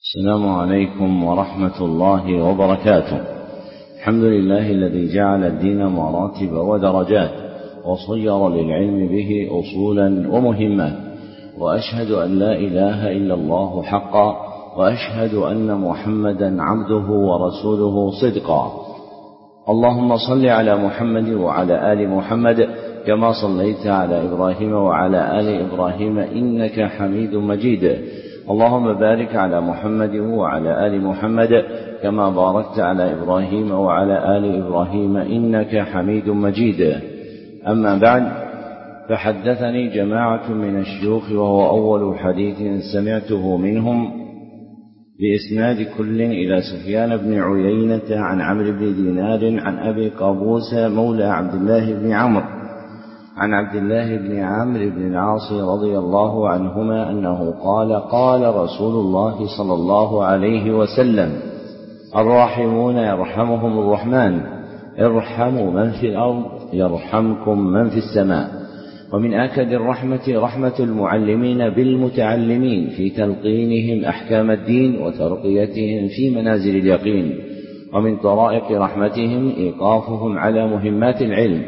السلام عليكم ورحمة الله وبركاته. الحمد لله الذي جعل الدين مراتب ودرجات وصير للعلم به أصولا ومهمات، وأشهد أن لا إله إلا الله حقا، وأشهد أن محمدا عبده ورسوله صدقا. اللهم صل على محمد وعلى آل محمد كما صليت على إبراهيم وعلى آل إبراهيم إنك حميد مجيد. اللهم بارك على محمد وعلى آل محمد كما باركت على إبراهيم وعلى آل إبراهيم إنك حميد مجيد. أما بعد، فحدثني جماعة من الشيوخ، وهو أول حديث سمعته منهم بإسناد كل إلى سفيان بن عيينة عن عمرو بن دينار عن أبي قابوس مولى عبد الله بن عمرو عن عبد الله بن عمرو بن العاص رضي الله عنهما أنه قال: قال رسول الله صلى الله عليه وسلم: الراحمون يرحمهم الرحمن، ارحموا من في الأرض يرحمكم من في السماء. ومن آكد الرحمة رحمة المعلمين بالمتعلمين في تلقينهم أحكام الدين وترقيتهم في منازل اليقين. ومن طرائق رحمتهم إيقافهم على مهمات العلم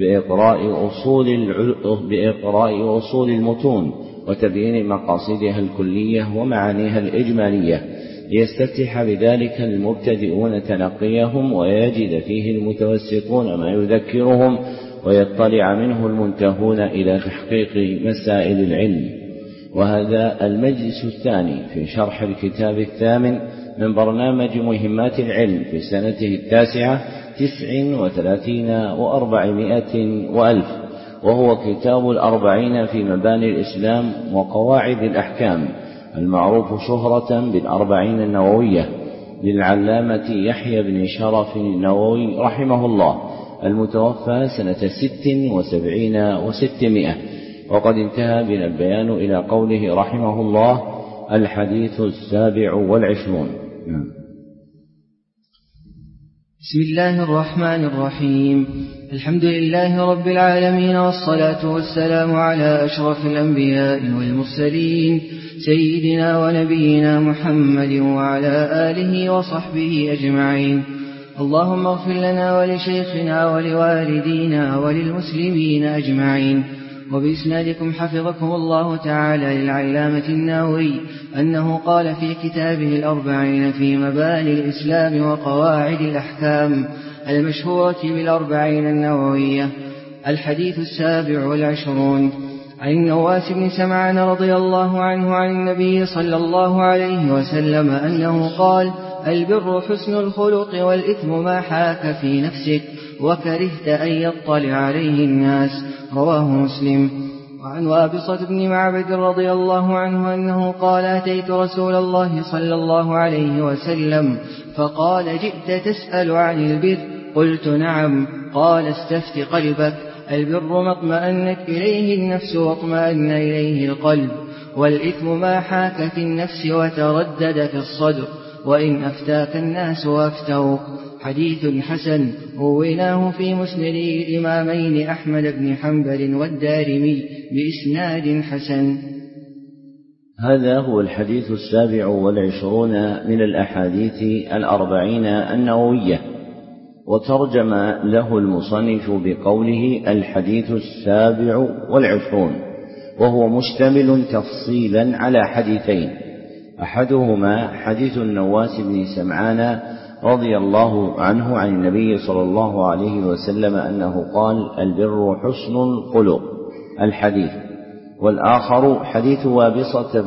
بإقراء أصول المتون وتبيين مقاصدها الكلية ومعانيها الإجمالية، ليستفتح بذلك المبتدئون تلقيهم، ويجد فيه المتوسطون ما يذكرهم، ويطلع منه المنتهون إلى تحقيق مسائل العلم. وهذا المجلس الثاني في شرح الكتاب الثامن من برنامج مهمات العلم في سنته 39 و400 وألف، وهو كتاب 40 في مباني الإسلام وقواعد الأحكام، المعروف شهرة ب40 النووية للعلامة يحيى بن شرف النووي رحمه الله، المتوفى سنة 76 و600. وقد انتهى بنا البيان إلى قوله رحمه الله: الحديث 27. بسم الله الرحمن الرحيم. الحمد لله رب العالمين، والصلاة والسلام على أشرف الأنبياء والمرسلين، سيدنا ونبينا محمد وعلى آله وصحبه أجمعين. اللهم اغفر لنا ولشيخنا ولوالدينا وللمسلمين أجمعين. وبإسنادكم حفظكم الله تعالى للعلامة النووي أنه قال في كتابه 40 في مباني الإسلام وقواعد الأحكام المشهورة ب40 النووية: الحديث 27 عن النواس بن سمعان رضي الله عنه عن النبي صلى الله عليه وسلم أنه قال: البر حسن الخلق، والإثم ما حاك في نفسك وكرهت أن يطلع عليه الناس. رواه مسلم. وعن وابصة بن معبد رضي الله عنه أنه قال: أتيت رسول الله صلى الله عليه وسلم فقال: جئت تسأل عن البر؟ قلت: نعم. قال: استفت قلبك. البر ما اطمأنت إليه النفس واطمأن إليه القلب، والإثم ما حاك في النفس وتردد في الصدر، وإن أفتاك الناس وأفتوك. حديث حسن، رويناه في مسند الإمامين أحمد بن حنبل والدارمي بإسناد حسن. هذا هو الحديث 27 من الأحاديث 40 النووية، وترجم له المصنف بقوله: الحديث 27، وهو مشتمل تفصيلا على حديثين: أحدهما حديث النواس بن سمعان رضي الله عنه عن النبي صلى الله عليه وسلم أنه قال: البر حسن الخلق، الحديث. والآخر حديث وابصة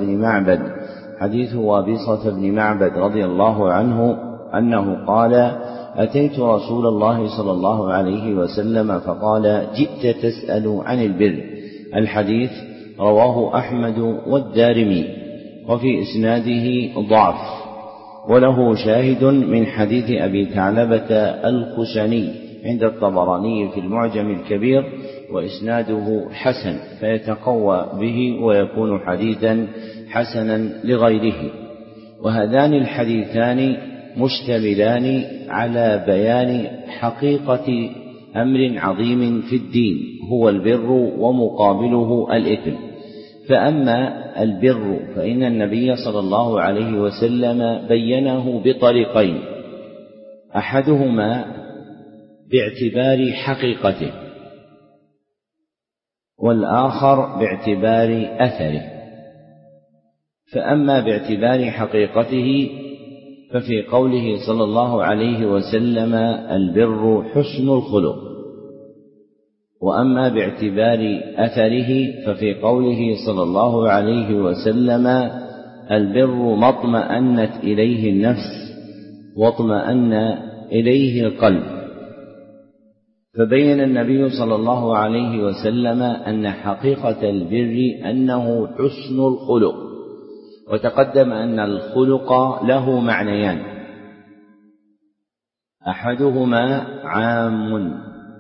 بن معبد رضي الله عنه أنه قال: أتيت رسول الله صلى الله عليه وسلم فقال: جئت تسأل عن البر، الحديث. رواه أحمد والدارمي، وفي إسناده ضعف، وله شاهد من حديث أبي ثعلبة الخشني عند الطبراني في المعجم الكبير، وإسناده حسن، فيتقوى به ويكون حديثا حسنا لغيره. وهذان الحديثان مشتملان على بيان حقيقة أمر عظيم في الدين، هو البر ومقابله الإثم. فأما البر فإن النبي صلى الله عليه وسلم بينه بطريقين، أحدهما باعتبار حقيقته والآخر باعتبار أثره. فأما باعتبار حقيقته ففي قوله صلى الله عليه وسلم البر حسن الخلق، وأما باعتبار أثره ففي قوله صلى الله عليه وسلم البر ما اطمأنت إليه النفس واطمأن إليه القلب. فبين النبي صلى الله عليه وسلم أن حقيقة البر أنه حسن الخلق، وتقدم أن الخلق له معنيان، أحدهما عام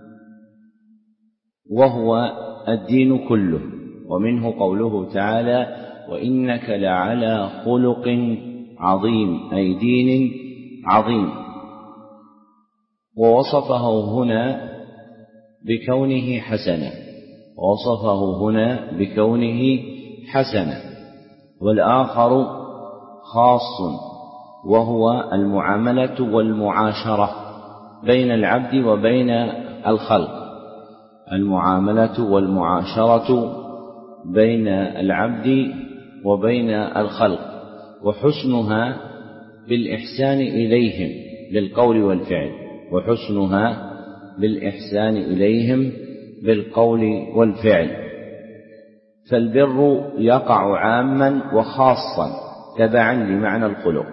وهو الدين كله، ومنه قوله تعالى وإنك لعلى خلق عظيم، أي دين عظيم، ووصفه هنا بكونه حسنا، والآخر خاص وهو المعاملة والمعاشرة بين العبد وبين الخلق، المعاملة والمعاشرة بين العبد وبين الخلق، وحسنها بالإحسان إليهم بالقول والفعل، فالبر يقع عاما وخاصا تبعا لمعنى الخلق،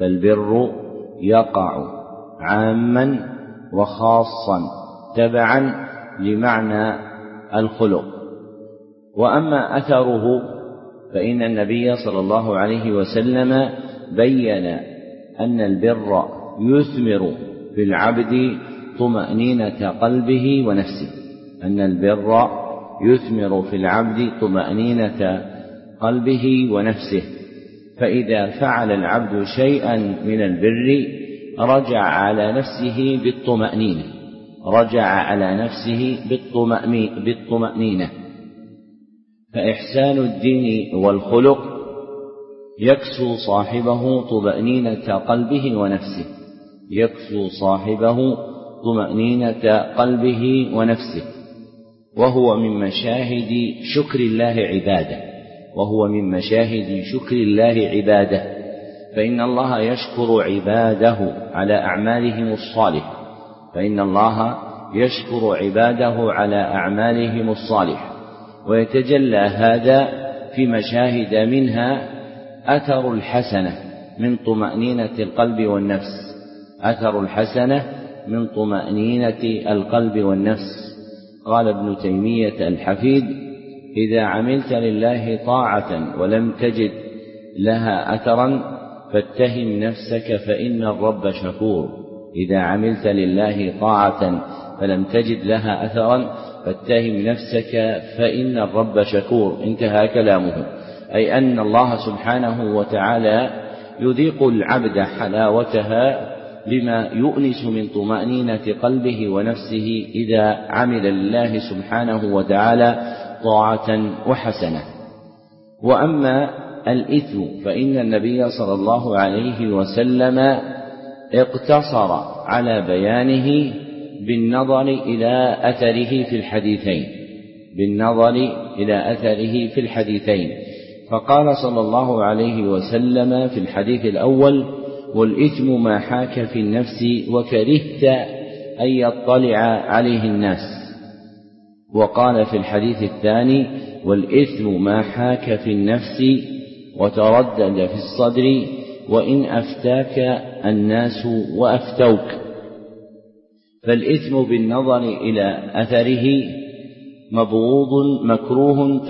وأما أثره فإن النبي صلى الله عليه وسلم بين أن البر يثمر في العبد طمأنينة قلبه ونفسه، فإذا فعل العبد شيئا من البر رجع على نفسه بالطمأنينة. فإحسان الدين والخلق يكسو صاحبه طمأنينة قلبه ونفسه، وهو من مشاهد شكر الله عباده، فإن الله يشكر عباده على أعمالهم الصالحة، ويتجلى هذا في مشاهد منها أثر الحسنة من طمأنينة القلب والنفس. قال ابن تيمية الحفيد إذا عملت لله طاعة ولم تجد لها أثرا فاتهم نفسك فإن الرب شكور. انتهى كلامه، أي أن الله سبحانه وتعالى يذيق العبد حلاوتها بما يؤنس من طمأنينة قلبه ونفسه إذا عمل لله سبحانه وتعالى طاعة وحسنة. وأما الإثم فإن النبي صلى الله عليه وسلم اقتصر على بيانه بالنظر إلى أثره في الحديثين، فقال صلى الله عليه وسلم في الحديث الأول والإثم ما حاك في النفس وكرهت أن يطلع عليه الناس، وقال في الحديث الثاني والإثم ما حاك في النفس وتردد في الصدر وإن أفتاك الناس وأفتوك. فالإثم بالنظر إلى أثره مبغوض مكروه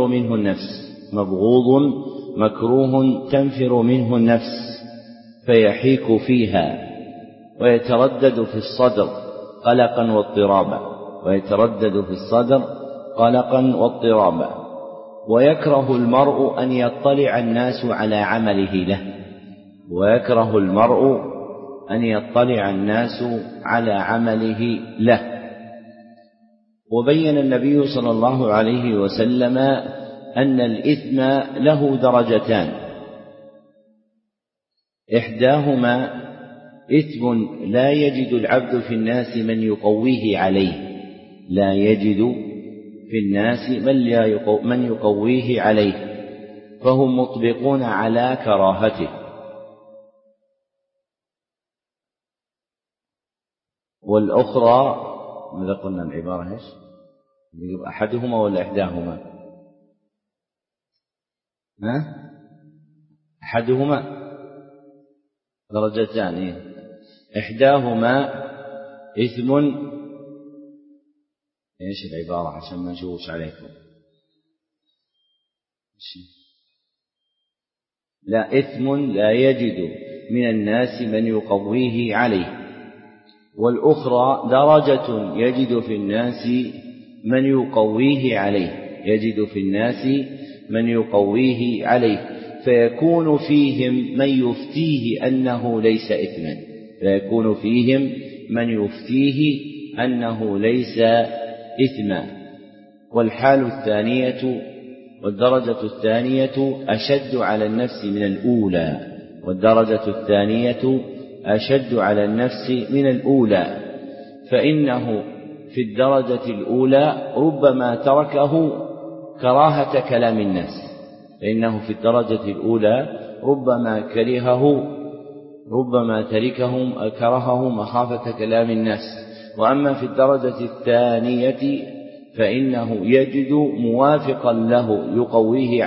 تنفر منه النفس فيحيك فيها ويتردد في الصدر قلقا واضطرابا، ويكره المرء أن يطلع الناس على عمله له. وبين النبي صلى الله عليه وسلم أن الإثم له درجتان: إحداهما إثم لا يجد العبد في الناس من يقويه عليه، لا يجد في الناس من يقويه عليه، فهم مطبقون على كراهته. والأخرى ماذا قلنا العبارة إيش؟ أحدهما ولا إحداهما؟ أحدهما درجتان، إحداهما إثم، إيش العبارة عشان ما نشوش عليكم؟ لا، إثم لا يجد من الناس من يقويه عليه. والأخرى درجة يجد في الناس من يقويه عليه، يجد في الناس من يقويه عليه، فيكون فيهم من يفتيه أنه ليس إثما، فيكون فيهم من يفتيه أنه ليس إثما. والحال الثانية والدرجة الثانية أشد على النفس من الأولى، والدرجة الثانية أشد على النفس من الأولى، فإنه في الدرجة الأولى ربما تركه كراهة كلام الناس، فإنه في الدرجة الأولى ربما كرهه مخافة كلام الناس. وأما في الدرجة الثانية فإنه يجد موافقا له يقويه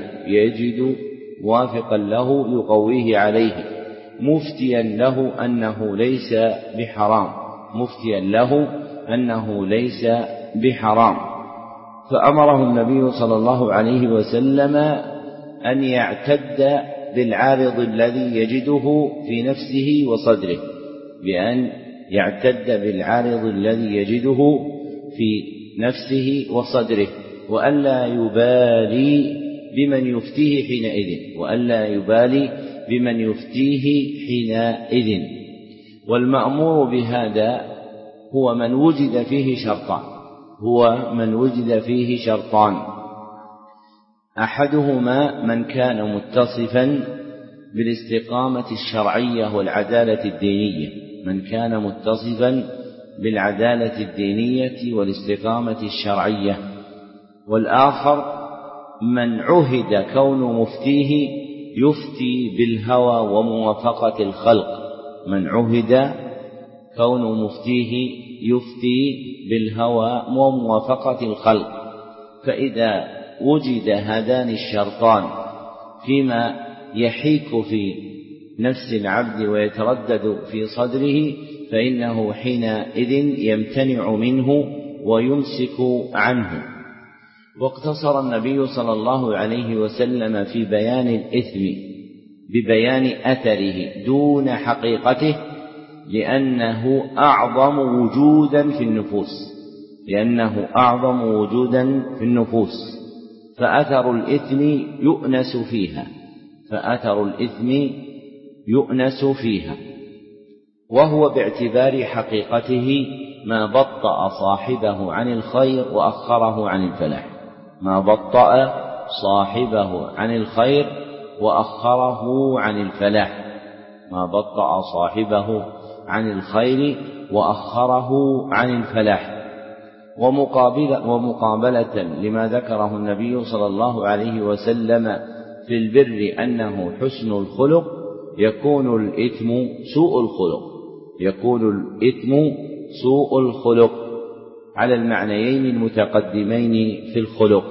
عليه، مفتيا له أنه ليس بحرام، فأمره النبي صلى الله عليه وسلم أن يعتد بالعارض الذي يجده في نفسه وصدره، بأن يعتد بالعارض الذي يجده في نفسه وصدره، وألا يبالي بمن يفتيه حينئذ. والمأمور بهذا هو من وجد فيه شرطان، أحدهما من كان متصفا بالاستقامة الشرعية والعدالة الدينية والاستقامة الشرعية. والآخر من عهد كون مفتيه يفتي بالهوى وموافقة الخلق، فإذا وجد هذان الشرطان فيما يحيك في نفس العبد ويتردد في صدره، فإنه حينئذ يمتنع منه ويمسك عنه. واقتصر النبي صلى الله عليه وسلم في بيان الإثم ببيان أثره دون حقيقته، لأنه أعظم وجودا في النفوس، فأثر الإثم يؤنس فيها، وهو باعتبار حقيقته ما بطأ صاحبه عن الخير وأخره عن الفلاح. ومقابلة لما ذكره النبي صلى الله عليه وسلم في البر أنه حسن الخلق، يكون الإثم سوء الخلق على المعنيين المتقدمين في الخلق.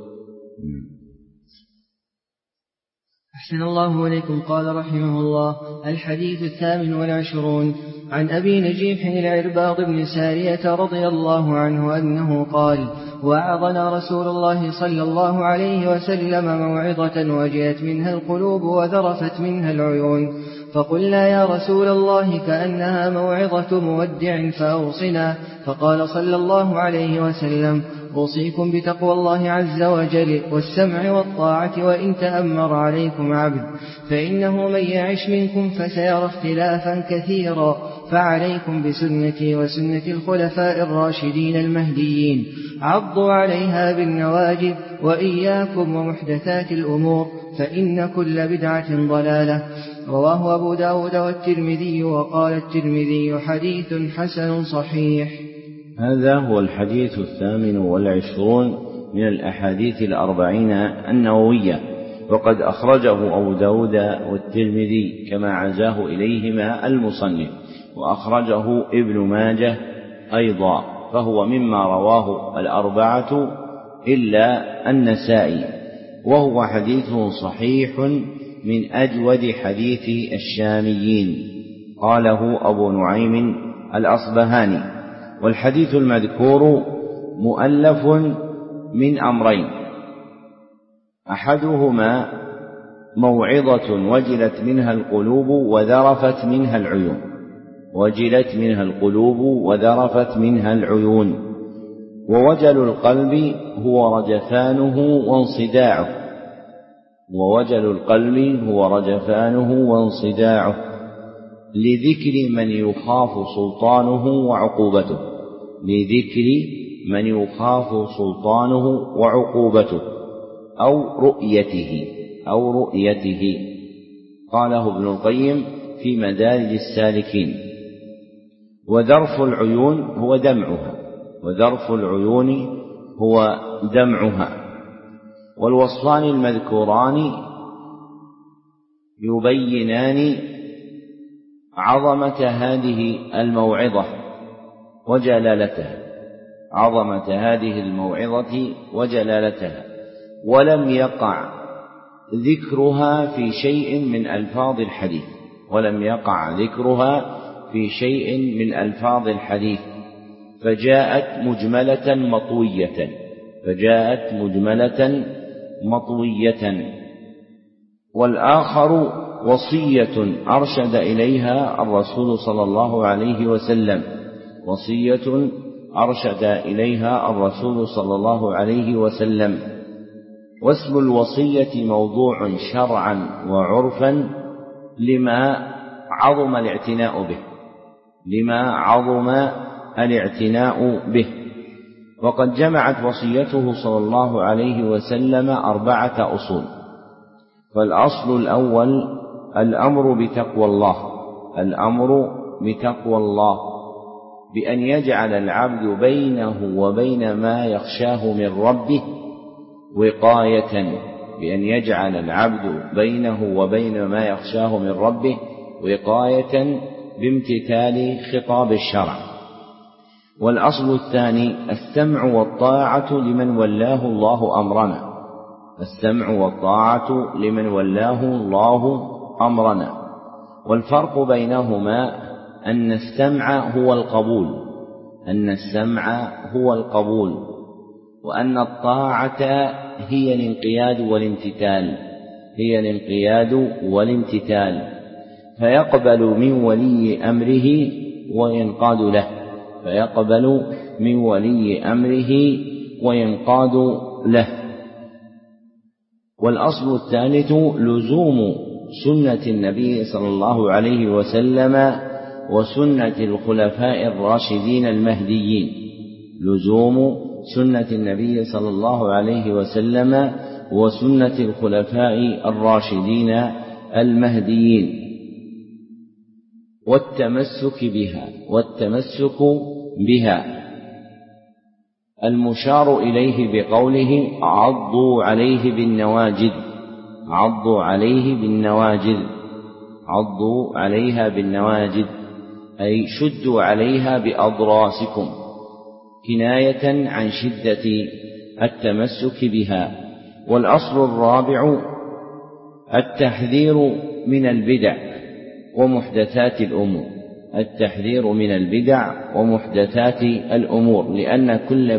أحسن الله إليكم. قال رحمه الله: الحديث 28 عن أبي نجيح العرباض بن سارية رضي الله عنه أنه قال: وعظنا رسول الله صلى الله عليه وسلم موعظة وجلت منها القلوب وذرفت منها العيون، فقلنا: يا رسول الله كأنها موعظة مودع فأوصنا. فقال صلى الله عليه وسلم: أوصيكم بتقوى الله عز وجل والسمع والطاعة وإن تأمر عليكم عبد، فإنه من يعش منكم فسيرى اختلافا كثيرا، فعليكم بسنتي وسنة الخلفاء الراشدين المهديين، عضوا عليها بالنواجذ، وإياكم ومحدثات الأمور، فإن كل بدعة ضلالة. رواه أبو داود والترمذي، وقال الترمذي حديث حسن صحيح. هذا هو الحديث 28 من الأحاديث 40 النووية، وقد أخرجه أبو داود والترمذي كما عزاه إليهما المصنف، وأخرجه ابن ماجه أيضا، فهو مما رواه 4 إلا النسائي، وهو حديث صحيح من أجود حديث الشاميين، قاله أبو نعيم الأصبهاني. والحديث المذكور مؤلف من أمرين: أحدهما موعظة وجلت منها القلوب وذرفت منها العيون، وجلت منها القلوب وذرفت منها العيون، ووجل القلب هو رجفانه وانصداعه، ووجل القلب هو رجفانه وانصداعه، لذكر من يخاف سلطانه وعقوبته، لذكر من يخاف سلطانه وعقوبته أو رؤيته، قاله ابن القيم في مدارج السالكين. وذرف العيون هو دمعها، وذرف العيون هو دمعها. والوصفان المذكوران يبينان عظمة هذه الموعظة وجلالتها، عظمة هذه الموعظة وجلالتها، ولم يقع ذكرها في شيء من ألفاظ الحديث، ولم يقع ذكرها في شيء من ألفاظ الحديث، فجاءت مجملة مطوية. والآخر وصية أرشد إليها الرسول صلى الله عليه وسلم، وصية أرشد إليها الرسول صلى الله عليه وسلم. واسم الوصية موضوع شرعا وعرفا لما عظم الاعتناء به، وقد جمعت وصيته صلى الله عليه وسلم 4 أصول. فالأصل الأول الأمر بتقوى الله، بأن يجعل العبد بينه وبين ما يخشاه من ربه وقاية، بأن يجعل العبد بينه وبين ما يخشاه من ربه وقاية بامتثال خطاب الشرع. والأصل الثاني السمع والطاعة لمن ولاه الله أمرنا، السمع والطاعة لمن ولاه الله أمرنا. والفرق بينهما أن السمع هو القبول، وأن الطاعة هي الانقياد والامتثال، فيقبل من ولي أمره وينقاد له. والأصل الثالث لزوم سنة النبي صلى الله عليه وسلم وسنة الخلفاء الراشدين المهديين، لزوم سنة النبي صلى الله عليه وسلم وسنة الخلفاء الراشدين المهديين، والتمسك بها المشار إليه بقوله عضوا عليها بالنواجذ، أي شدوا عليها بأضراسكم، كناية عن شدة التمسك بها. والأصل الرابع التحذير من البدع ومحدثات الأمور، لأن كل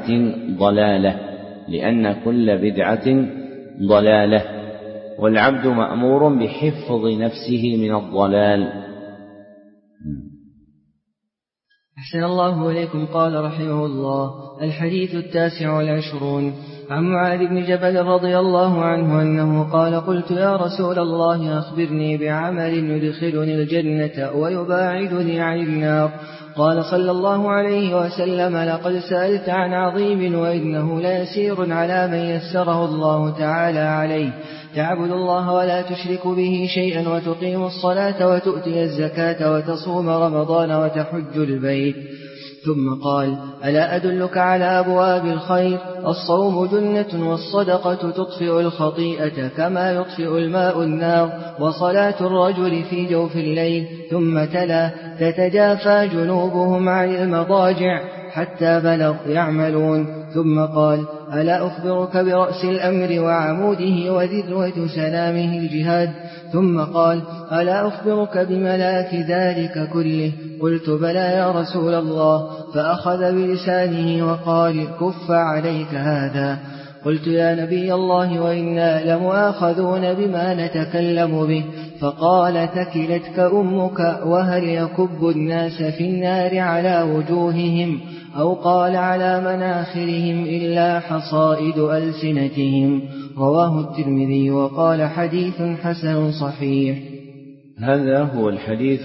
بدعة ضلالة، والعبد مأمور بحفظ نفسه من الضلال. أحسن الله إليكم. قال رحمه الله: الحديث 29. عن معاذ بن جبل رضي الله عنه أنه قال: قلت يا رسول الله أخبرني بعمل يدخلني الجنة ويباعدني عن النار. قال صلى الله عليه وسلم: لقد سألت عن عظيم وإنه ليسير على من يسره الله تعالى عليه، تعبد الله ولا تشرك به شيئا وتقيم الصلاة وتؤتي الزكاة وتصوم رمضان وتحج البيت. ثم قال: ألا أدلك على أبواب الخير؟ الصوم جنة والصدقة تطفئ الخطيئة كما يطفئ الماء النار، وصلاة الرجل في جوف الليل. ثم تلا: تتجافى جنوبهم عن المضاجع حتى بلغ يعملون. ثم قال: ألا أخبرك برأس الأمر وعموده وذروة سلامه الجهاد؟ ثم قال: ألا أخبرك بملاك ذلك كله؟ قلت: بلى يا رسول الله. فأخذ بلسانه وقال: كف عليك هذا. قلت: يا نبي الله، وإنا لمؤاخذون بما نتكلم به. فقال: ثكلتك أمك، وهل يكب الناس في النار على وجوههم أو قال على مناخرهم إلا حصائد ألسنتهم؟ رواه الترمذي وقال: حديث حسن صحيح. هذا هو الحديث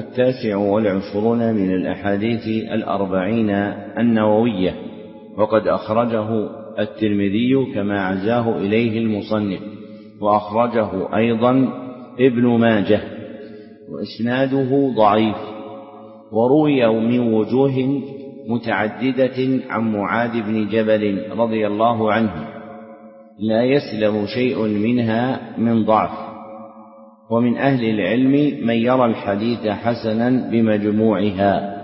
29 من الأحاديث 40 النووية، وقد أخرجه الترمذي كما عزاه إليه المصنف، وأخرجه أيضا ابن ماجه، وإسناده ضعيف، وروي من وجوه متعددة عن معاذ بن جبل رضي الله عنه، لا يسلم شيء منها من ضعف. ومن أهل العلم من يرى الحديث حسنا بمجموعها،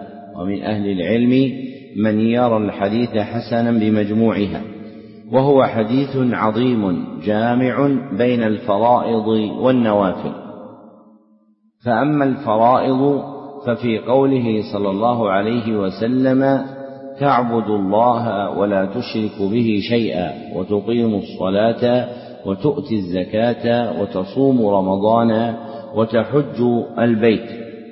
وهو حديث عظيم جامع بين الفرائض والنوافل. فأما الفرائض ففي قوله صلى الله عليه وسلم: تعبد الله ولا تشرك به شيئا وتقيم الصلاة وتؤتي الزكاة وتصوم رمضان وتحج البيت.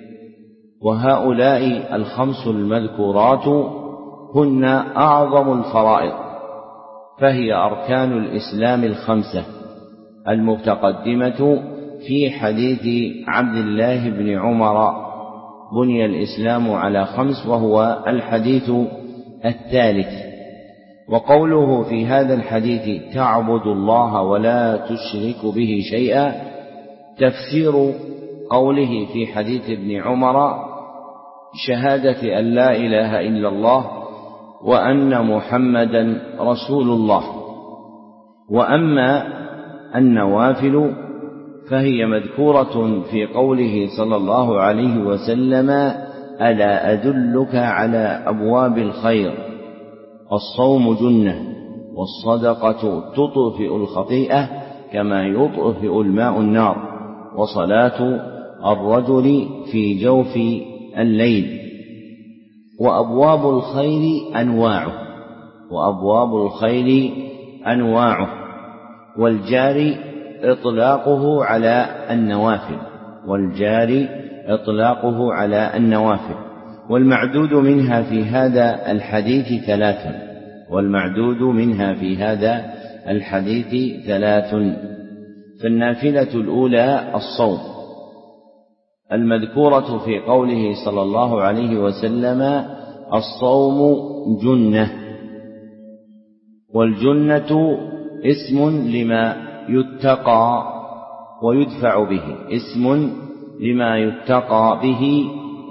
وهؤلاء 5 المذكورات هن أعظم الفرائض، فهي أركان الإسلام 5 المتقدمة في حديث عبد الله بن عمر: بني الإسلام على 5، وهو الحديث 3. وقوله في هذا الحديث: تعبد الله ولا تشرك به شيئا، تفسير قوله في حديث ابن عمر: شهادة أن لا إله إلا الله وأن محمدا رسول الله. وأما النوافل فهي مذكورة في قوله صلى الله عليه وسلم: ألا أدلك على أبواب الخير؟ الصوم جنة، والصدقة تطفئ الخطيئة كما يطفئ الماء النار، وصلاة الرجل في جوف الليل. وأبواب الخير أنواعه، والجار إطلاقه على النوافل، والمعدود منها في هذا الحديث 3. فالنافلة الأولى الصوم، المذكورة في قوله صلى الله عليه وسلم: الصوم جنة. والجنة اسم لما يتقى ويدفع به،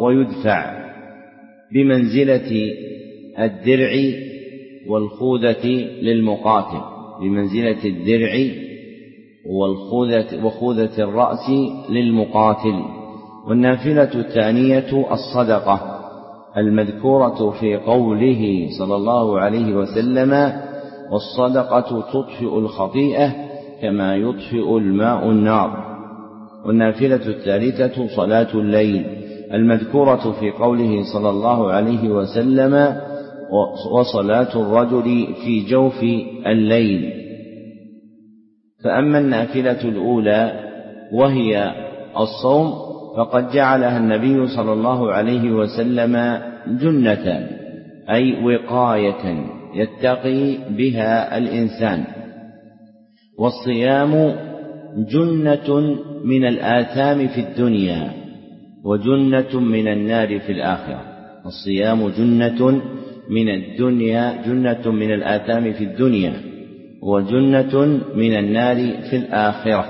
بمنزلة الدرع وخوذة الرأس للمقاتل. والنافلة الثانية الصدقة، المذكورة في قوله صلى الله عليه وسلم: والصدقة تطفئ الخطيئة كما يطفئ الماء النار. والنافلة الثالثة صلاة الليل، المذكورة في قوله صلى الله عليه وسلم: وصلاة الرجل في جوف الليل. فأما النافلة الأولى وهي الصوم فقد جعلها النبي صلى الله عليه وسلم جنة أي وقاية يتقي بها الإنسان. والصيام جنة من الآثام في الدنيا وجنة من النار في الآخرة. الصيام جنة من الدنيا، جنة من الآثام في الدنيا وجنة من النار في الآخرة.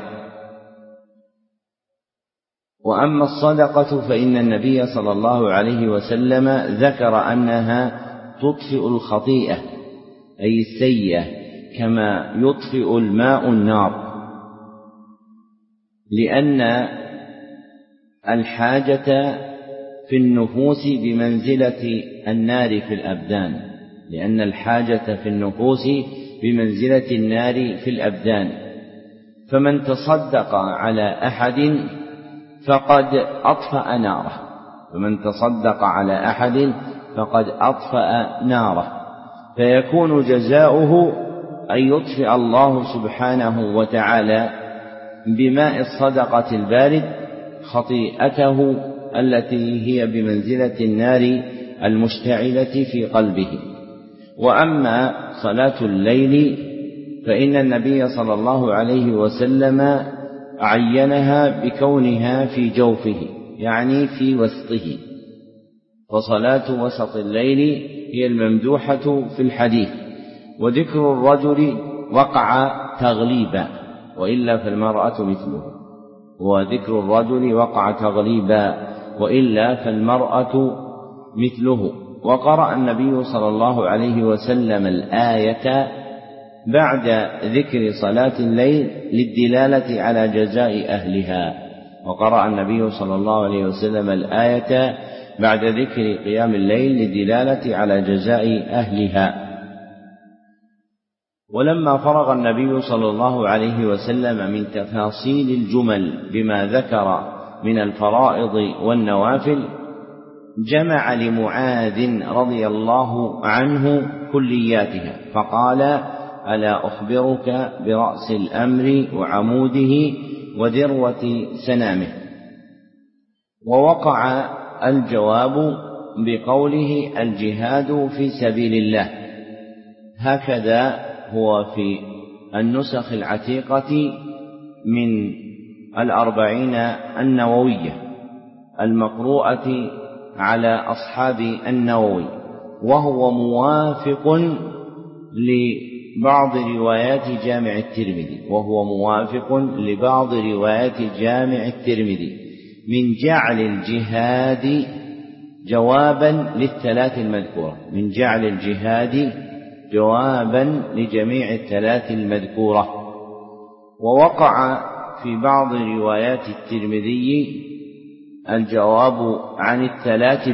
وأما الصدقة فإن النبي صلى الله عليه وسلم ذكر أنها تطفئ الخطيئة أي السيئة كما يطفئ الماء النار، لأن الحاجة في النفوس بمنزلة النار في الأبدان، لأن الحاجة في النفوس بمنزلة النار في الأبدان. فمن تصدق على أحد فقد أطفأ ناره، فمن تصدق على أحد فقد أطفأ ناره، فيكون جزاؤه أن يطفئ الله سبحانه وتعالى بماء الصدقة البارد خطيئته التي هي بمنزلة النار المشتعلة في قلبه. وأما صلاة الليل فإن النبي صلى الله عليه وسلم عينها بكونها في جوفه، يعني في وسطه، فصلاة وسط الليل هي الممدوحة في الحديث. وذكر الرجل وقع تغليبا وإلا فالمرأة مثله، وذكر الرجل وقع تغليبا وإلا فالمرأة مثله. وقرأ النبي صلى الله عليه وسلم الآية بعد ذكر صلاة الليل للدلالة على جزاء أهلها، وقرأ النبي صلى الله عليه وسلم الآية بعد ذكر قيام الليل للدلالة على جزاء أهلها. ولما فرغ النبي صلى الله عليه وسلم من تفاصيل الجمل بما ذكر من الفرائض والنوافل جمع لمعاذ رضي الله عنه كلياتها فقال: ألا أخبرك برأس الأمر وعموده وذروة سنامه؟ ووقع الجواب بقوله: الجهاد في سبيل الله. هكذا هو في النسخ العتيقة من 40 النووية المقروءة على أصحاب النووي، وهو موافق لبعض روايات جامع الترمذي، من جعل الجهاد جوابا للثلاث المذكورة، من جعل الجهاد جوابا لجميع الثلاث المذكورة. ووقع في بعض روايات الترمذي الجواب عن الثلاث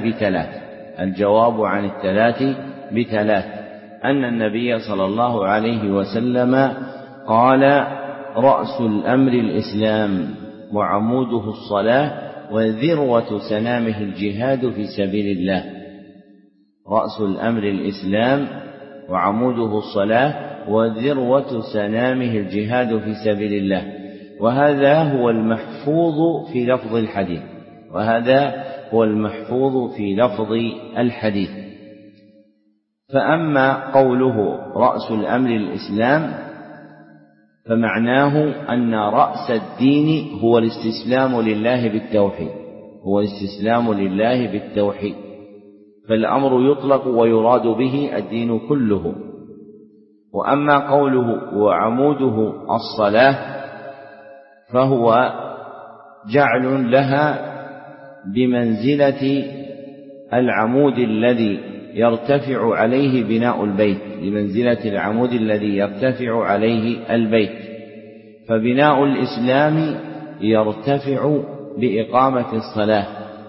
بثلاث، أن النبي صلى الله عليه وسلم قال: رأس الأمر الإسلام وعموده الصلاة وذروة سنامه الجهاد في سبيل الله. رأس الأمر الإسلام وعموده الصلاة وذروة سنامه الجهاد في سبيل الله. وهذا هو المحفوظ في لفظ الحديث. فأما قوله رأس الأمر الإسلام فمعناه أن رأس الدين هو الاستسلام لله بالتوحيد، فالأمر يطلق ويراد به الدين كله. وأما قوله وعموده الصلاة فهو جعل لها بمنزلة العمود الذي يرتفع عليه بناء البيت، فبناء الإسلام يرتفع بإقامة الصلاة،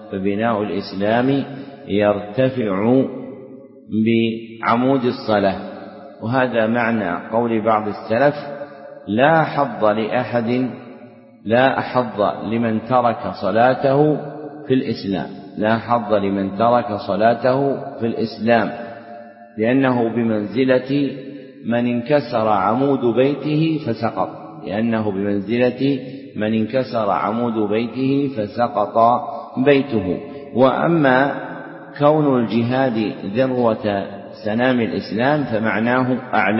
بعمود الصلاة. وهذا معنى قول بعض السلف: لا حظ لمن ترك صلاته في الإسلام، لأنه بمنزلة من انكسر عمود بيته فسقط بيته. وأما كون الجهاد ذروة سنام الإسلام فمعناه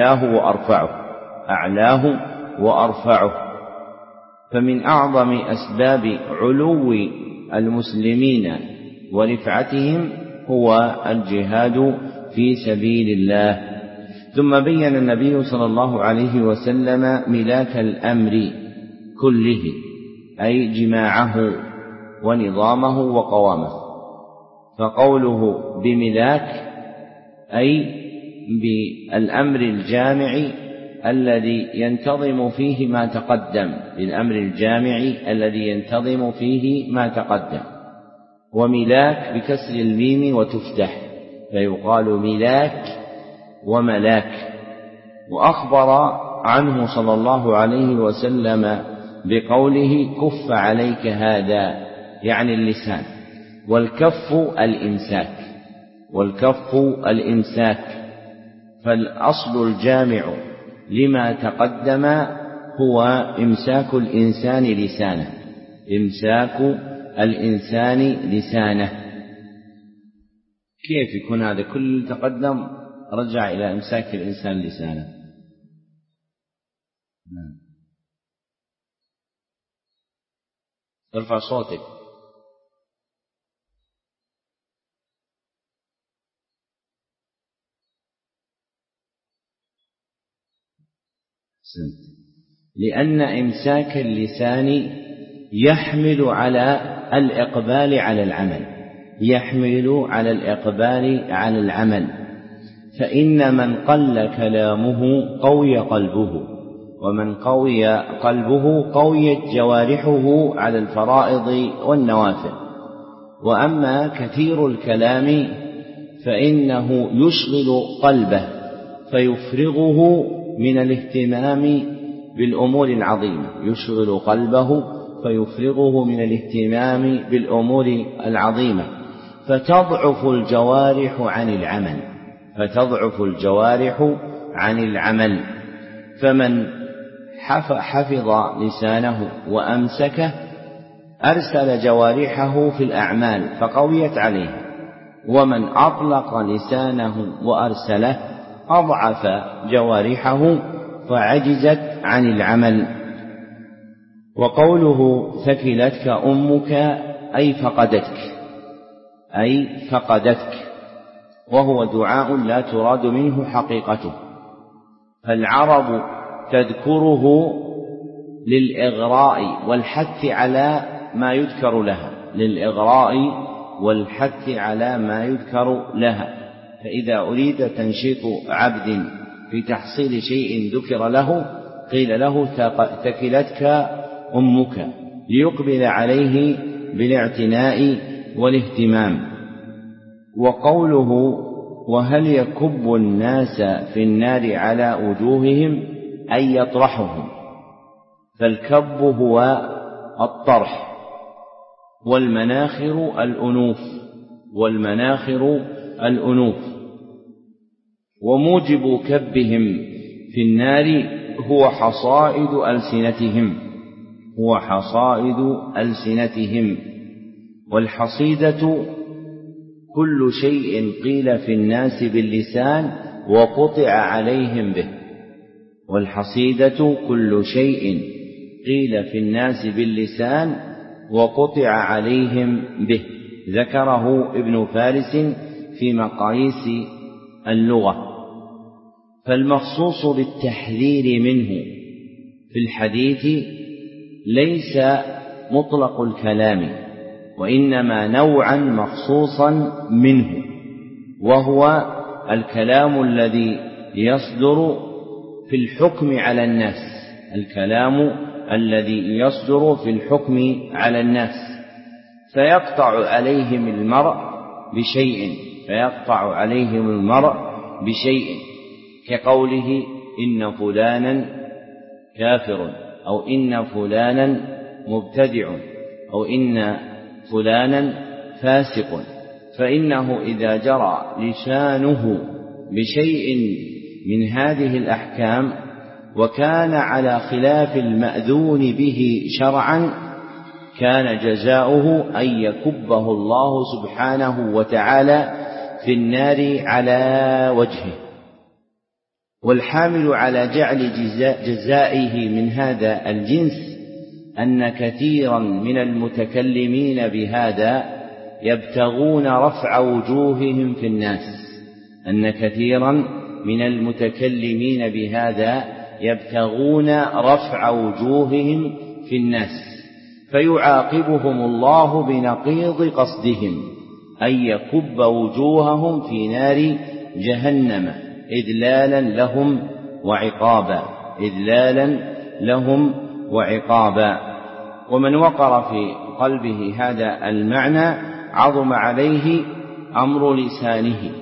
أعلاه وأرفعه. فمن أعظم أسباب علو المسلمين ورفعتهم هو الجهاد في سبيل الله. ثم بين النبي صلى الله عليه وسلم ملاك الأمر كله، أي جماعه ونظامه وقوامه. فقوله بملاك أي بالأمر الجامع الذي ينتظم فيه ما تقدم، بالأمر الجامع الذي ينتظم فيه ما تقدم. وملاك بكسر الميم وتفتح، فيقال ملاك وملاك. وأخبر عنه صلى الله عليه وسلم بقوله كف عليك هذا، يعني اللسان، والكف الإمساك. فالأصل الجامع لما تقدم هو إمساك الإنسان لسانه. كيف يكون هذا كل تقدم رجع إلى إمساك الإنسان لسانه؟ ارفع صوتك. لأن إمساك اللسان يحمل على الإقبال على العمل، فإن من قل كلامه قوي قلبه، ومن قوي قلبه قويت جوارحه على الفرائض والنوافل. وأما كثير الكلام فإنه يشغل قلبه فيفرغه من الاهتمام بالأمور العظيمة، فتضعف الجوارح عن العمل. فمن حفظ لسانه وأمسكه أرسل جوارحه في الأعمال فقويت عليه، ومن أطلق لسانه وأرسله أضعف جوارحه فعجزت عن العمل. وقوله ثكلتك أمك أي فقدتك، وهو دعاء لا تراد منه حقيقته، فالعرب تذكره للإغراء والحث على ما يذكر لها. فإذا أريد تنشيط عبد في تحصيل شيء ذكر له قيل له ثكلتك أمك، ليقبل عليه بالاعتناء والاهتمام. وقوله وهل يكب الناس في النار على وجوههم أي يطرحهم، فالكب هو الطرح، والمناخر الأنوف. وموجب كبهم في النار هو حصائد ألسنتهم. والحصيدة كل شيء قيل في الناس باللسان وقطع عليهم به، ذكره ابن فارس في مقاييس اللغة. فالمخصوص بالتحذير منه في الحديث ليس مطلق الكلام، وإنما نوعا مخصوصا منه، وهو الكلام الذي يصدر في الحكم على الناس، فيقطع عليهم المرء بشيء كقوله إن فلانا كافر، أو إن فلانا مبتدع، أو إن فلانا فاسق. فإنه إذا جرى لسانه بشيء من هذه الأحكام وكان على خلاف المأذون به شرعا كان جزاؤه أن يكبه الله سبحانه وتعالى في النار على وجهه. والحامل على جعل جزائه من هذا الجنس أن كثيرا من المتكلمين بهذا يبتغون رفع وجوههم في الناس، أن كثيرا من المتكلمين بهذا يبتغون رفع وجوههم في الناس، فيعاقبهم الله بنقيض قصدهم أن يكب وجوههم في نار جهنم إذلالا لهم وعقابا. ومن وقر في قلبه هذا المعنى عظم عليه أمر لسانه،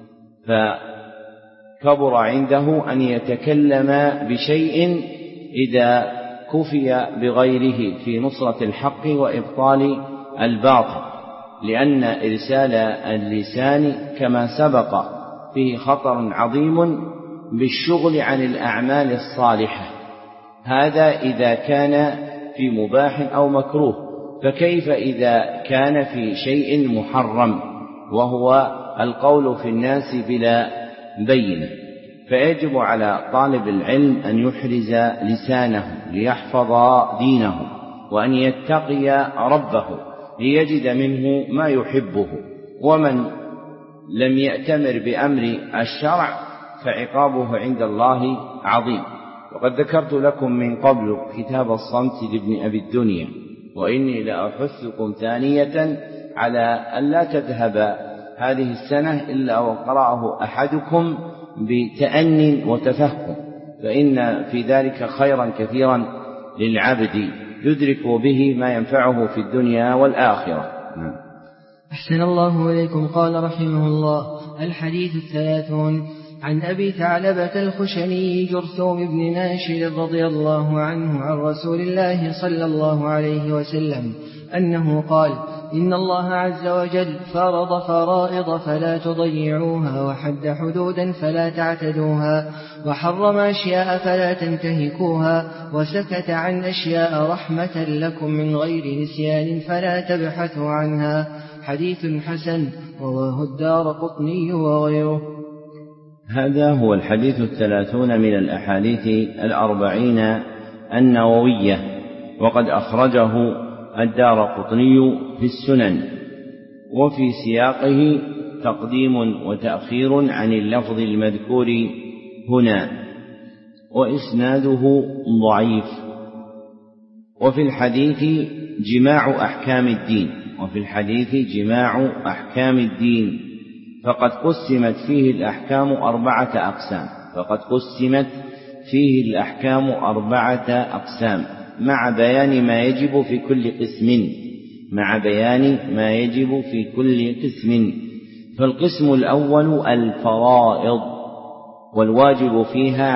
فكبر عنده أن يتكلم بشيء إذا كفي بغيره في نصرة الحق وإبطال الباطل، لأن إرسال اللسان كما سبق فيه خطر عظيم بالشغل عن الأعمال الصالحة، هذا إذا كان في مباح أو مكروه، فكيف إذا كان في شيء محرم وهو القول في الناس بلا بينة؟ فيجب على طالب العلم أن يحرز لسانه ليحفظ دينه، وأن يتقي ربه ليجد منه ما يحبه. ومن لم يأتمر بأمر الشرع فعقابه عند الله عظيم. وقد ذكرت لكم من قبل كتاب الصمت لابن أبي الدنيا، وإني لأحثكم ثانية على أن لا تذهب هذه السنة إلا وقرأه أحدكم بتأن وتفهم، فإن في ذلك خيرا كثيرا للعبد يدرك به ما ينفعه في الدنيا والآخرة. أحسن الله إليكم. قال رحمه الله: الحديث 30 عن أبي ثعلبة الخشني جرثوم بن ناشر رضي الله عنه عن رسول الله صلى الله عليه وسلم أنه قال: إن الله عز وجل فرض فرائض فلا تضيعوها، وحد حدودا فلا تعتدوها، وحرم أشياء فلا تنتهكوها، وسكت عن أشياء رحمة لكم من غير نسيان فلا تبحثوا عنها. حديث حسن، رواه الدارقطني وغيره. هذا هو الحديث 30 من الأحاديث 40 النووية، وقد أخرجه الدارقطني في السنن، وفي سياقه تقديم وتأخير عن اللفظ المذكور هنا، وإسناده ضعيف. وفي الحديث جماع أحكام الدين، فقد قسمت فيه الأحكام 4 أقسام، مع بيان ما يجب في كل قسم. فالقسم الأول الفرائض، والواجب فيها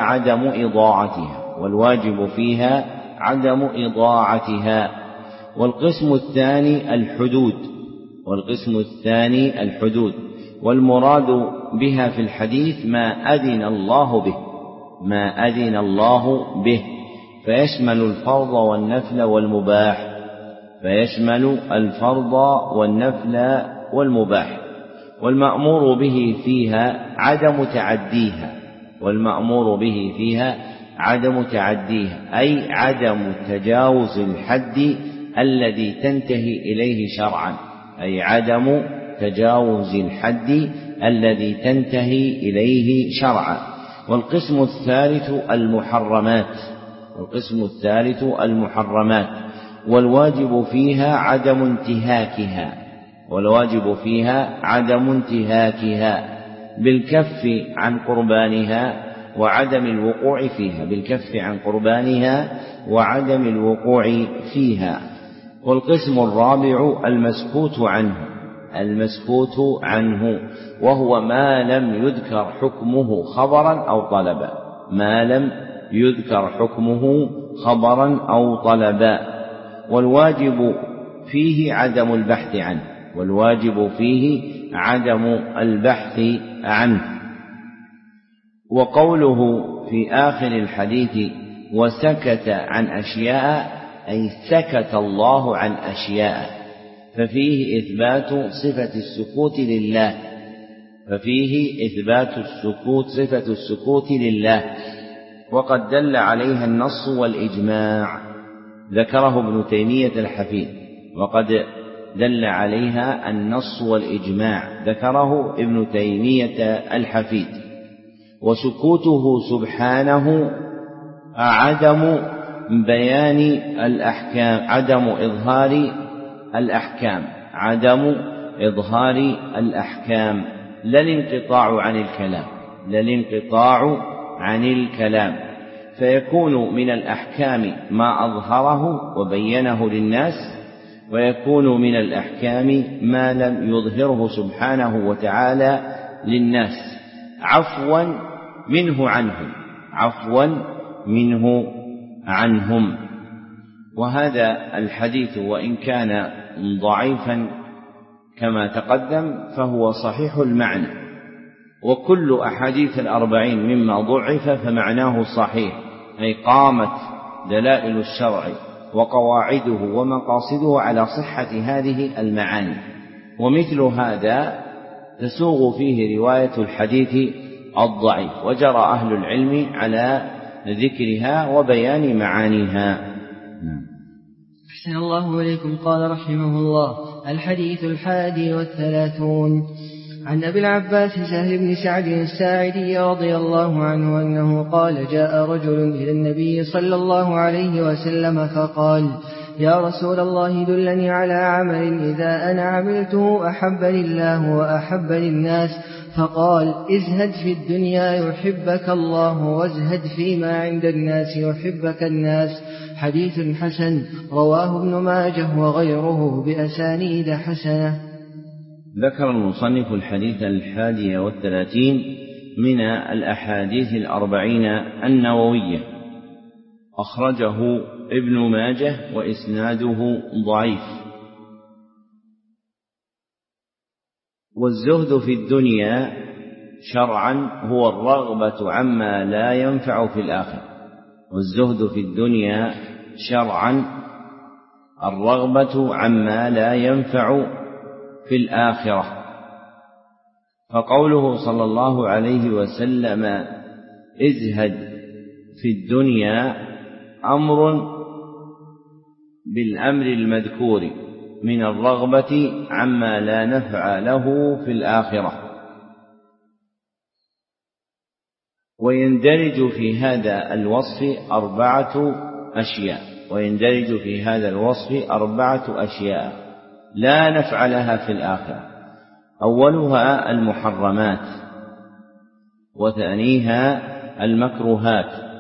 عدم إضاعتها. والقسم الثاني الحدود، والمراد بها في الحديث ما أذن الله به، فيشمل الفرض والنفل والمأمور به فيها عدم تعديها، أي عدم تجاوز الحد الذي تنتهي إليه شرعا. والقسم الثالث المحرمات، والواجب فيها عدم انتهاكها بالكف عن قربانها وعدم الوقوع فيها. والقسم الرابع المسكوت عنه، وهو ما لم يذكر حكمه خبرا أو طلبا، والواجب فيه عدم البحث عنه. وقوله في آخر الحديث وسكت عن أشياء، أي سكت الله عن أشياء، ففيه إثبات صفة السكوت لله، ففيه إثبات السكوت صفة السكوت لله، وقد دل عليها النص والإجماع، ذكره ابن تيمية الحفيد، وقد دل عليها النص والإجماع، ذكره ابن تيمية الحفيد. وسكوته سبحانه عدم بيان الأحكام، عدم إظهار الأحكام، عدم إظهار الأحكام، لا الانقطاع عن الكلام، لا الانقطاع عن الكلام، فيكون من الأحكام ما أظهره وبينه للناس، ويكون من الأحكام ما لم يظهره سبحانه وتعالى للناس عفوا منه عنهم، عفوا منه عنهم. وهذا الحديث وإن كان ضعيفا كما تقدم فهو صحيح المعنى، وكل أحاديث الأربعين مما ضعف فمعناه صحيح، أي قامت دلائل الشرع وقواعده ومقاصده على صحة هذه المعاني، ومثل هذا تسوغ فيه رواية الحديث الضعيف، وجرى أهل العلم على ذكرها وبيان معانيها. أحسن الله إليكم. قال رحمه الله: الحديث 31 عن أبي العباس سهل بن سعد الساعدي رضي الله عنه أنه قال: جاء رجل إلى النبي صلى الله عليه وسلم فقال: يا رسول الله دلني على عمل إذا أنا عملته أحبني الله وأحبني الناس. فقال: ازهد في الدنيا يحبك الله، وازهد فيما عند الناس يحبك الناس. حديث حسن، رواه ابن ماجه وغيره بأسانيد حسنة. ذكر المصنف الحديث 31 من الأحاديث 40 النووية، أخرجه ابن ماجه وإسناده ضعيف. والزهد في الدنيا شرعا هو الرغبة عما لا ينفع في الآخرة، والزهد في الدنيا شرعا الرغبة عما لا ينفع في الآخرة. فقوله صلى الله عليه وسلم: ازهد في الدنيا أمر بالأمر المذكور من الرغبة عما لا نفع له في الآخرة. ويندرج في هذا الوصف 4 أشياء، ويندرج في هذا الوصف 4 أشياء لا نفع لها في الآخرة: أولها المحرمات، وثانيها المكروهات،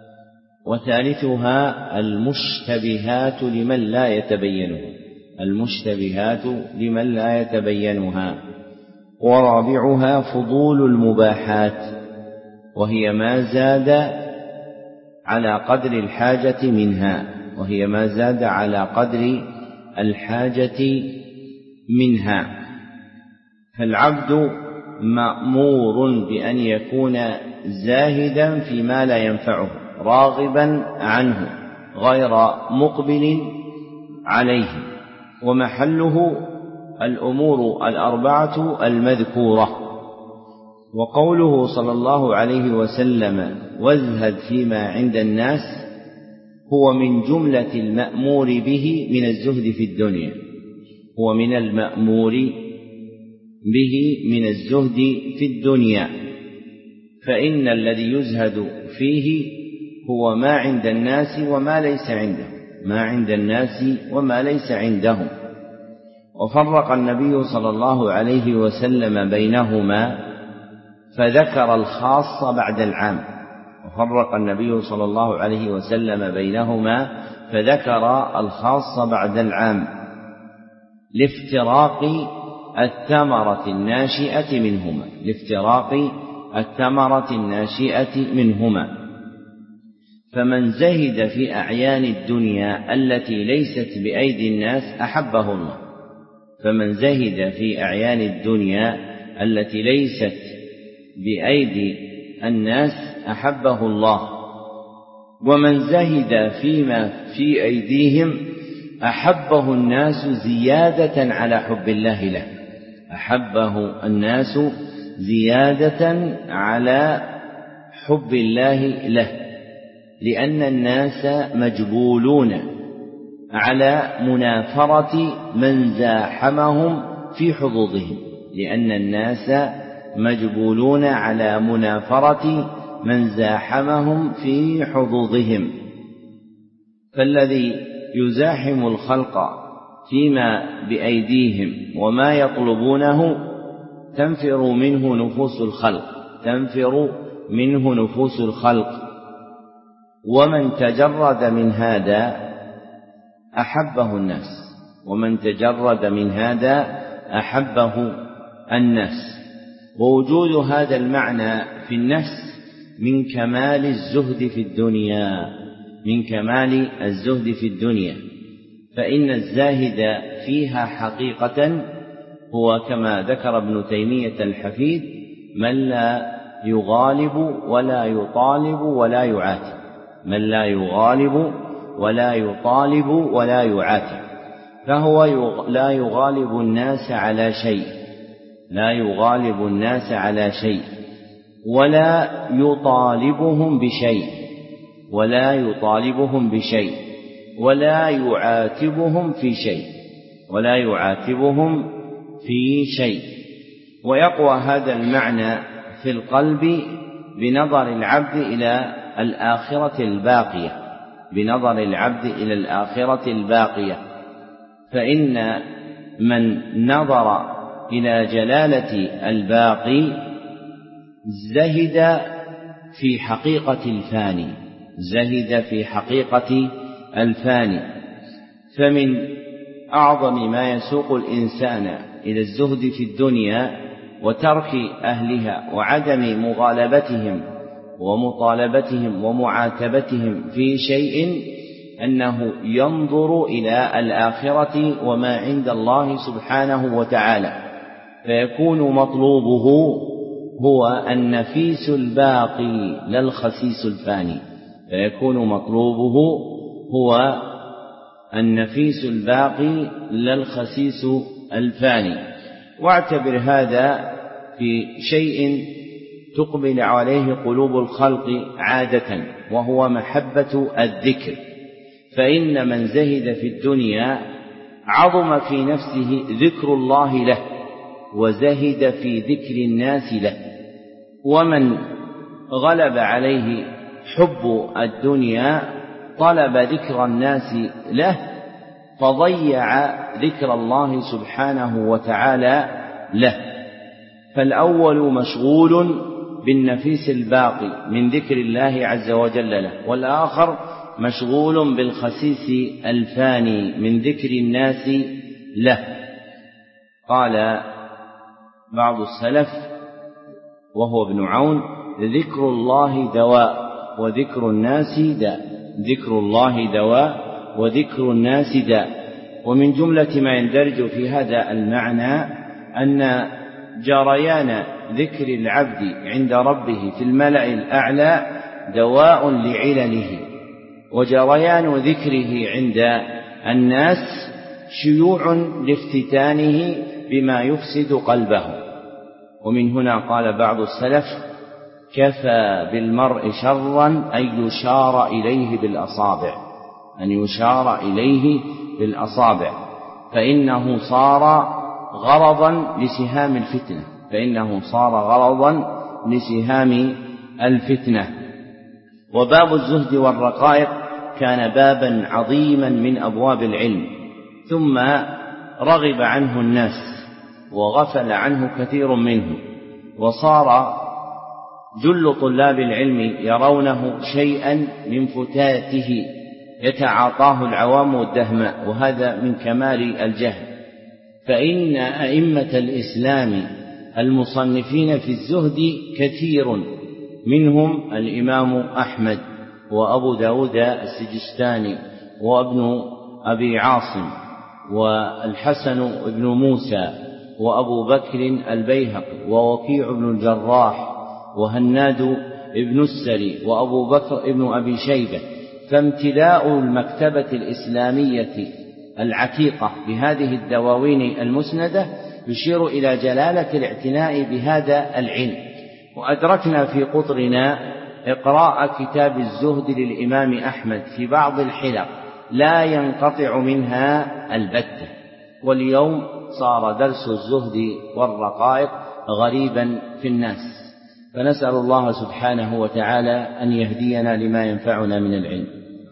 وثالثها المشتبهات لمن لا يتبينها، المشتبهات لمن لا يتبينها، ورابعها فضول المباحات، وهي ما زاد على قدر الحاجة منها، وهي ما زاد على قدر الحاجة منها. فالعبد مأمور بأن يكون زاهدا فيما لا ينفعه، راغبا عنه غير مقبل عليه، ومحله الأمور 4 المذكورة. وقوله صلى الله عليه وسلم: وازهد فيما عند الناس، هو من جملة المأمور به من الزهد في الدنيا، هو من المأمور به من الزهد في الدنيا، فإن الذي يزهد فيه هو ما عند الناس وما ليس عنده، ما عند الناس وما ليس عندهم. وفرق النبي صلى الله عليه وسلم بينهما فذكر الخاص بعد العام، وفرق النبي صلى الله عليه وسلم بينهما فذكر الخاص بعد العام لافتراق الثمرة الناشئة منهما، لافتراق الثمرة الناشئة منهما. فمن زهد في أعيان الدنيا التي ليست بأيدي الناس أحبه الله، فمن زهد في أعيان الدنيا التي ليست بأيدي الناس أحبه الله. ومن زهد فيما في أيديهم أحبه الناس زيادة على حب الله له. أحبه الناس زيادة على حب الله له، لأن الناس مجبولون على منافرة من زاحمهم في حظوظهم، لأن الناس مجبولون على منافرة من زاحمهم في حظوظهم. فالذي يزاحم الخلق فيما بأيديهم وما يطلبونه تنفر منه نفوس الخلق، ومن تجرد من هذا أحبه الناس. ووجود هذا المعنى في النفس من كمال الزهد في الدنيا، فإن الزاهد فيها حقيقة هو كما ذكر ابن تيمية الحفيد من لا يغالب ولا يطالب ولا يعاتب، فهو لا يغالب الناس على شيء ولا يطالبهم بشيء ولا يعاتبهم في شيء. ويقوى هذا المعنى في القلب بنظر العبد إلى الآخرة الباقية، فإن من نظر إلى جلالة الباقي زهد في حقيقة الفاني. فمن أعظم ما يسوق الإنسان إلى الزهد في الدنيا وترك أهلها وعدم مغالبتهم ومطالبتهم ومعاتبتهم في شيء أنه ينظر إلى الآخرة وما عند الله سبحانه وتعالى، فيكون مطلوبه هو النفيس الباقي لا الخسيس الفاني. واعتبر هذا في شيء تقبل عليه قلوب الخلق عادة، وهو محبة الذكر، فإن من زهد في الدنيا عظم في نفسه ذكر الله له وزهد في ذكر الناس له، ومن غلب عليه حب الدنيا طلب ذكر الناس له فضيع ذكر الله سبحانه وتعالى له. فالأول مشغول بالنفيس الباقي من ذكر الله عز وجل له، والآخر مشغول بالخسيس الفاني من ذكر الناس له. قال بعض السلف وهو ابن عون: ذكر الله دواء وذكر الناس داء. ومن جملة ما يندرج في هذا المعنى أن جريان ذكر العبد عند ربه في الملأ الأعلى دواء لعلله، وجريان ذكره عند الناس شيوع لافتتانه بما يفسد قلبه. ومن هنا قال بعض السلف: كفى بالمرء شرا أن يشار إليه بالأصابع، فإنه صار غرضا لسهام الفتنة. وباب الزهد والرقائق كان بابا عظيما من أبواب العلم، ثم رغب عنه الناس وغفل عنه كثير منهم، وصار جل طلاب العلم يرونه شيئا من فتاته يتعاطاه العوام والدهماء، وهذا من كمال الجهل. فإن أئمة الإسلام المصنفين في الزهد كثير، منهم الإمام أحمد وأبو داود السجستاني وابن أبي عاصم والحسن بن موسى وأبو بكر البيهقي ووكيع بن الجراح وهناد ابن السري وأبو بكر ابن أبي شيبة. فامتلاء المكتبة الإسلامية العتيقة بهذه الدواوين المسندة يشير إلى جلالة الاعتناء بهذا العلم. وأدركنا في قطرنا إقراء كتاب الزهد للإمام أحمد في بعض الحلق لا ينقطع منها البتة، واليوم صار درس الزهد والرقائق غريبا في الناس، فنسأل الله سبحانه وتعالى أن يهدينا لما ينفعنا من العلم.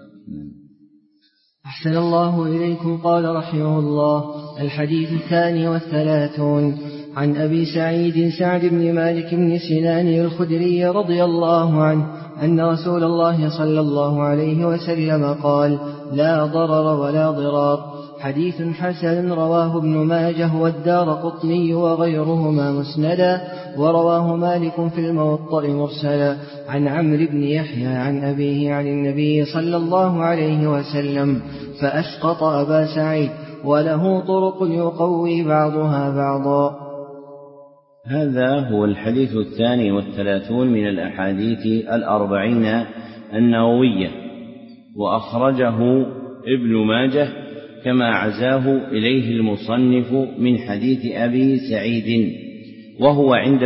أحسن الله إليكم. قال رحمه الله: الحديث 32 عن أبي سعيد سعد بن مالك بن سنان الخدري رضي الله عنه أن رسول الله صلى الله عليه وسلم قال: لا ضرر ولا ضرار. حديث حسن رواه ابن ماجه والدارقطني وغيرهما مسندا، ورواه مالك في الموطأ مرسلا عن عمرو بن يحيى عن أبيه عن النبي صلى الله عليه وسلم، فأسقط أبا سعيد، وله طرق يقوي بعضها بعضا. هذا هو الحديث 32 من الأحاديث 40 النووية، وأخرجه ابن ماجه كما عزاه إليه المصنف من حديث أبي سعيد، وهو عند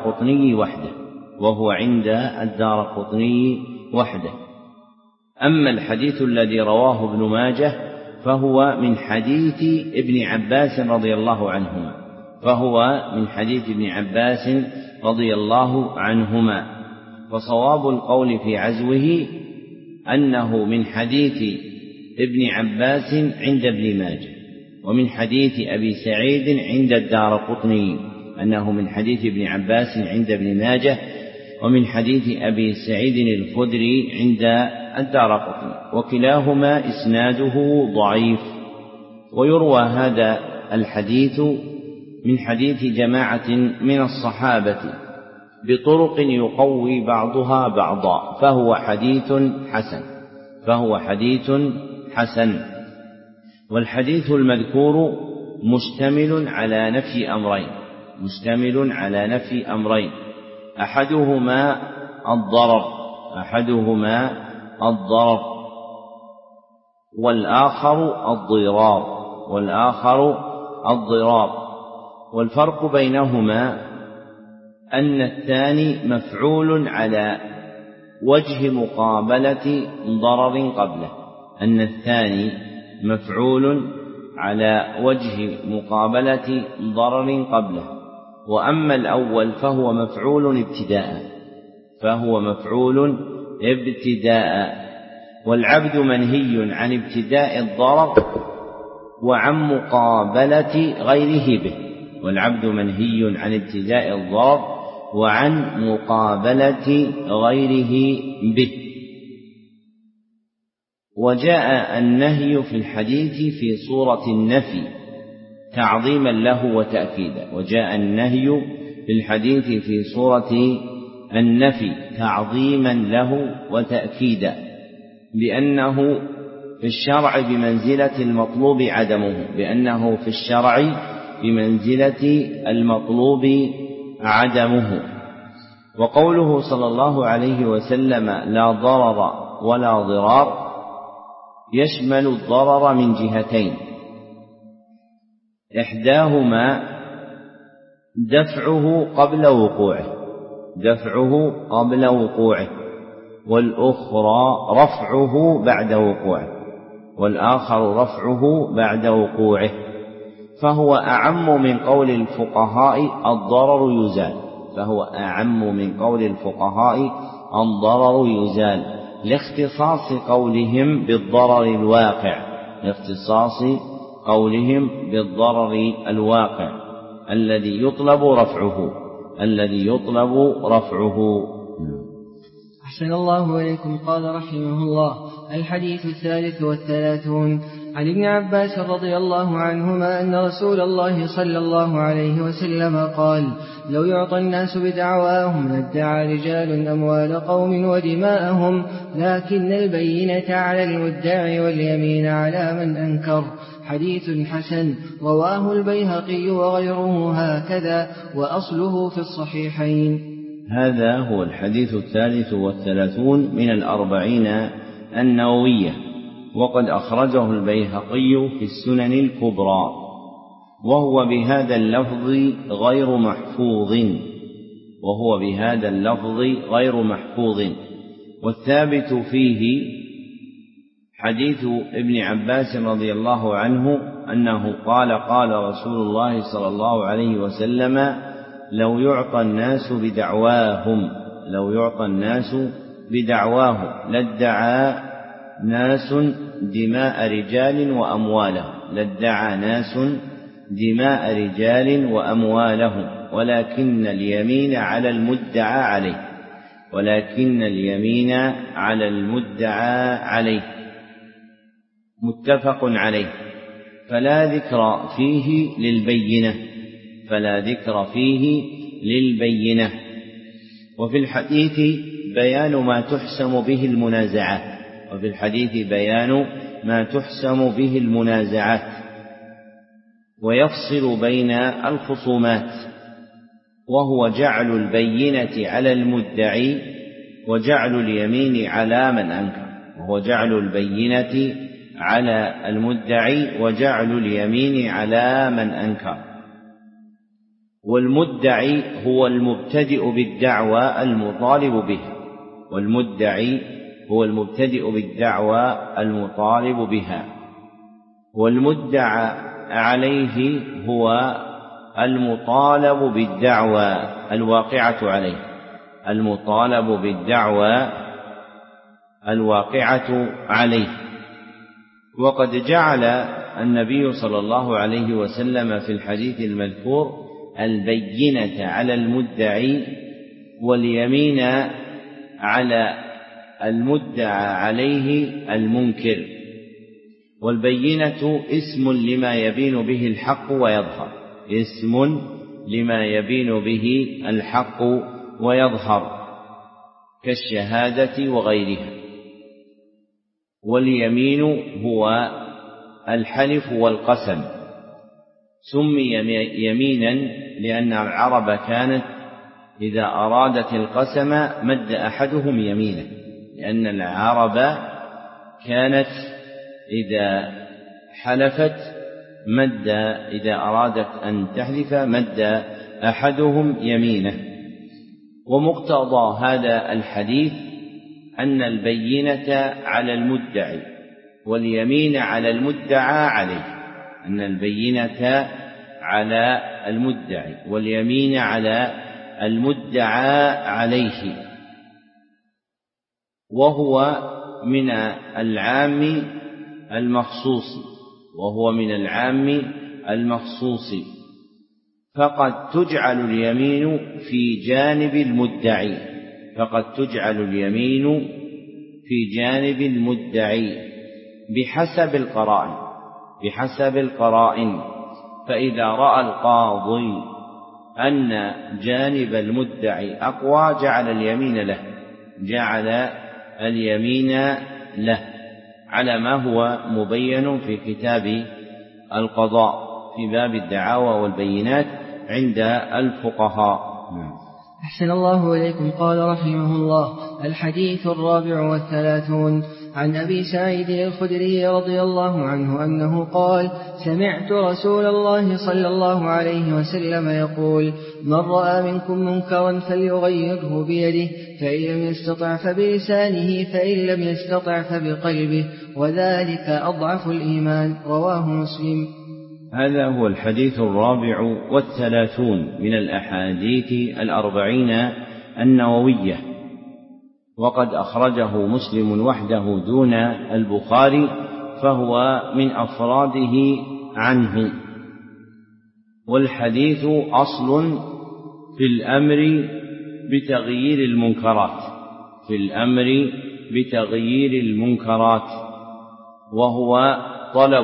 الدارقطني وحده. أما الحديث الذي رواه ابن ماجه فهو من حديث ابن عباس رضي الله عنهما، وصواب القول في عزوه أنه من حديث ابن عباس عند ابن ماجه، ومن حديث أبي سعيد عند الدارقطني أنه من حديث ابن عباس عند ابن ماجه، ومن حديث أبي سعيد الخدري عند الدارقطني، وكلاهما إسناده ضعيف. ويروى هذا الحديث من حديث جماعة من الصحابة بطرق يقوي بعضها بعضا، فهو حديث حسن. والحديث المذكور مشتمل على نفي أمرين، أحدهما الضرر والآخر الضرار. والفرق بينهما أن الثاني مفعول على وجه مقابلة ضرر قبله، وأما الأول فهو مفعول ابتداء. والعبد منهي عن ابتداء الضرر وعن مقابلة غيره به. وجاء النهي في الحديث في صورة النفي تعظيما له وتأكيدا، لأنه في الشرع بمنزلة المطلوب عدمه. وقوله صلى الله عليه وسلم: لا ضرر ولا ضرار، يشمل الضرر من جهتين: إحداهما دفعه قبل وقوعه، والأخرى رفعه بعد وقوعه، فهو أعم من قول الفقهاء الضرر يزال لاختصاص قولهم بالضرر الواقع الذي يطلب رفعه. أحسن الله إليكم. قال رحمه الله: الحديث 33 عن ابن عباس رضي الله عنهما أن رسول الله صلى الله عليه وسلم قال: لو يعطى الناس بدعواهم لادعى رجال أموال قوم ودماءهم، لكن البينة على المدعي واليمين على من أنكر. حديث حسن رواه البيهقي وغيره هكذا، وأصله في الصحيحين. هذا هو الحديث 33 من 40 النووية، وقد أخرجه البيهقي في السنن الكبرى، وهو بهذا اللفظ غير محفوظ، والثابت فيه حديث ابن عباس رضي الله عنه أنه قال: قال رسول الله صلى الله عليه وسلم: لو يعطى الناس بدعواهم لادعى ناس دماء رجال وأموالهم ولكن اليمين على المدعى عليه. متفق عليه. فلا ذكر فيه للبينة. وفي الحديث بيان ما تحسم به المنازعات ويفصل بين الخصومات، وهو جعل البينة على المدعي وجعل اليمين على من أنكر. والمدعي هو المبتدئ بالدعوى المطالب بها، والمدعى عليه هو المطالب بالدعوى الواقعة عليه. وقد جعل النبي صلى الله عليه وسلم في الحديث المذكور البينة على المدعي واليمين على المدعى عليه المنكر. والبينة اسم لما يبين به الحق ويظهر كالشهادة وغيرها. واليمين هو الحلف والقسم، سمي يمينا لأن العرب كانت إذا أرادت القسم مد أحدهم يمينه، لأن العرب كانت إذا حلفت إذا أرادت أن تحلف مد أحدهم يمينه. ومقتضى هذا الحديث أن البينة على المدعي واليمين على المدعى عليه، وهو من العام فقد تجعل اليمين في جانب المدعي بحسب القرائن. فإذا رأى القاضي أن جانب المدعي أقوى جعل اليمين له على ما هو مبين في كتاب القضاء في باب الدعاوى والبينات عند الفقهاء. أحسن الله إليكم. قال رحمه الله: الحديث 34 عن أبي سعيد الخدري رضي الله عنه أنه قال: سمعت رسول الله صلى الله عليه وسلم يقول: من رأى منكم منكرا فليغيره بيده، فإن لم يستطع فبلسانه، فإن لم يستطع فبقلبه، وذلك أضعف الإيمان. رواه مسلم. هذا هو الحديث 34 من الأحاديث 40 النووية، وقد أخرجه مسلم وحده دون البخاري، فهو من أفراده عنه. والحديث أصل في الأمر بتغيير المنكرات، وهو طلب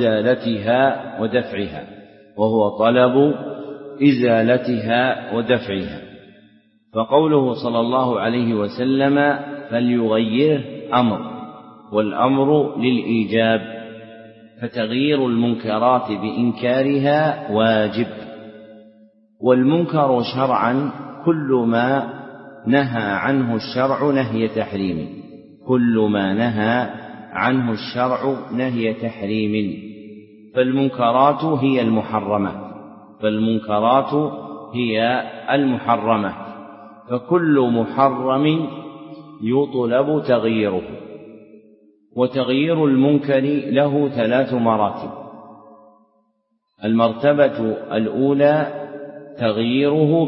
إزالتها ودفعها. فقوله صلى الله عليه وسلم فليغيره أمر، والأمر للإيجاب، فتغيير المنكرات بإنكارها واجب. والمنكر شرعا كل ما نهى عنه الشرع نهي تحريم، كل ما نهى عنه الشرع نهي تحريم. فالمنكرات هي المحرمة، فكل محرم يطلب تغييره. وتغيير المنكر له 3 مراتب. المرتبة الأولى تغييره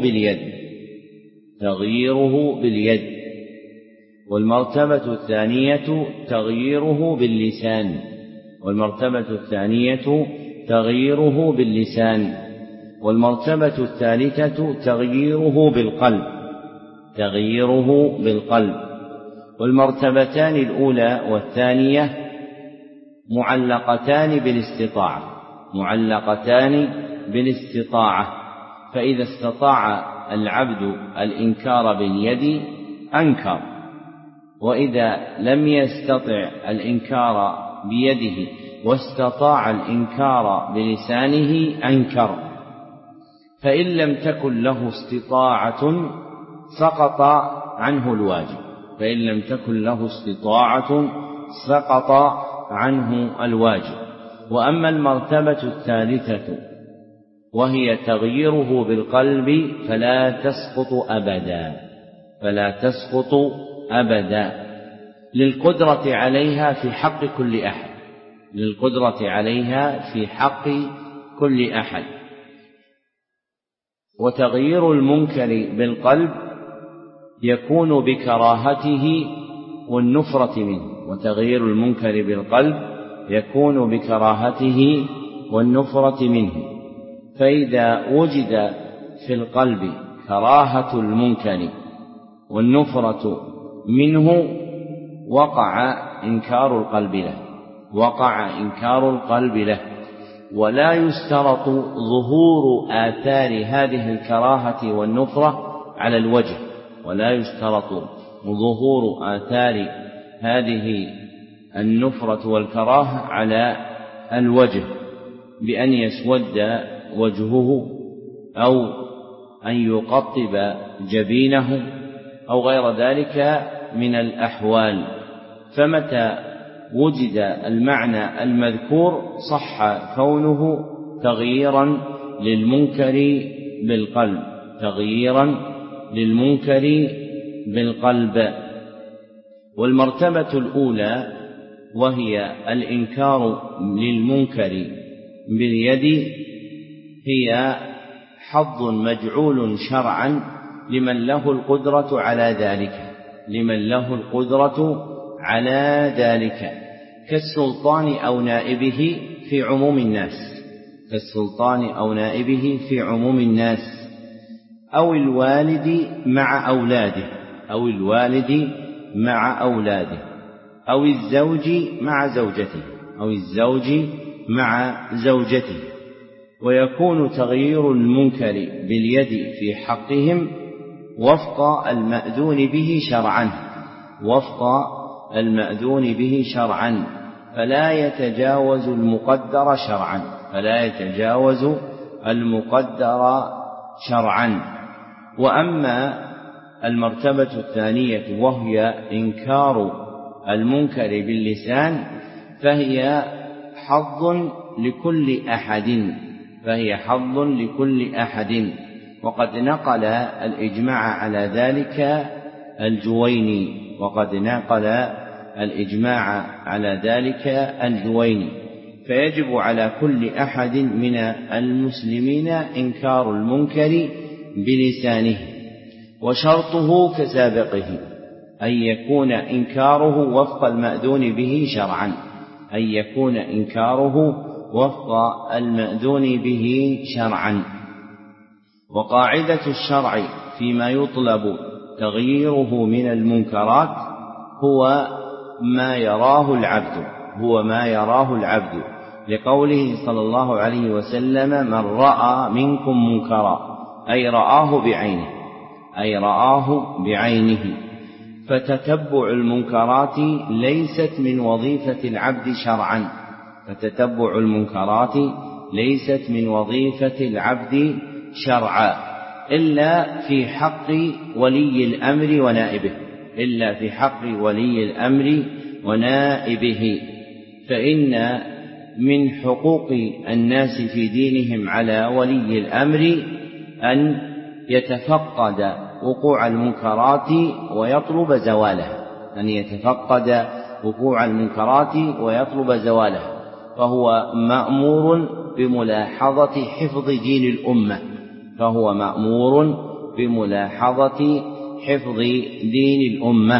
باليد، والمرتبة الثانية تغييره باللسان، والمرتبة الثالثة تغييره بالقلب. والمرتبتان الأولى والثانية معلقتان بالاستطاعة، فإذا استطاع العبد الإنكار باليد أنكر، وإذا لم يستطع الإنكار بيده واستطاع الإنكار بلسانه أنكر. فإن لم تكن له استطاعة سقط عنه الواجب. وأما المرتبة الثالثة وهي تغييره بالقلب فلا تسقط أبدا للقدرة عليها في حق كل أحد. وتغيير المنكر بالقلب يكون بكراهته والنفرة منه، فإذا وجد في القلب كراهة المنكر والنفرة منه وقع إنكار القلب له. ولا يشترط ظهور آثار هذه الكراهة والنفرة على الوجه بأن يسود وجهه أو أن يقطب جبينه أو غير ذلك من الأحوال. فمتى وجد المعنى المذكور صح كونه تغييرا للمنكر بالقلب. والمرتبة الأولى وهي الإنكار للمنكر باليد هي حظ مجعول شرعا لمن له القدرة على ذلك كالسلطان أو نائبه في عموم الناس، أو الوالد مع أولاده، أو الزوج مع زوجته. ويكون تغيير المنكر باليد في حقهم وفق المأذون به شرعا، فلا يتجاوز المقدر شرعا. وأما المرتبة الثانية وهي إنكار المنكر باللسان فهي حظ لكل أحد، وقد نقل الإجماع على ذلك الجويني. فيجب على كل أحد من المسلمين إنكار المنكر بلسانه، وشرطه كسابقه أن يكون إنكاره وفق المأذون به شرعا. وقاعدة الشرع فيما يطلب تغييره من المنكرات هو ما يراه العبد، لقوله صلى الله عليه وسلم: من رأى منكم منكرا، أي رآه بعينه. فتتبع المنكرات ليست من وظيفة العبد شرعا، إلا في حق ولي الأمر ونائبه، إلا في حق ولي الأمر ونائبه، فإن من حقوق الناس في دينهم على ولي الأمر أن يتفقد وقوع المنكرات ويطلب زواله، أن يتفقد وقوع المنكرات ويطلب زواله، فهو مأمور بملاحظة حفظ دين الأمة، فهو مأمور بملاحظة حفظ دين الأمة.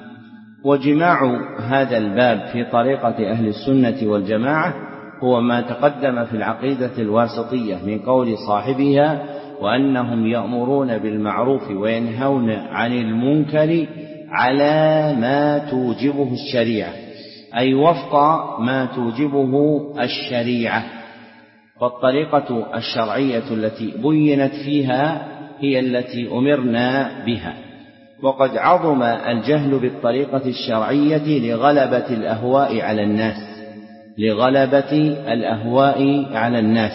وجماع هذا الباب في طريقة أهل السنة والجماعة هو ما تقدم في العقيدة الواسطية من قول صاحبها: وأنهم يأمرون بالمعروف وينهون عن المنكر على ما توجبه الشريعة، أي وفق ما توجبه الشريعة. فالطريقة الشرعية التي بينت فيها هي التي أمرنا بها. وقد عظم الجهل بالطريقة الشرعية لغلبة الأهواء على الناس، لغلبة الأهواء على الناس،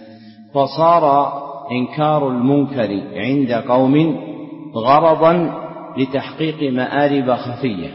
فصار إنكار المنكر عند قوم غرضا لتحقيق مآرب خفية،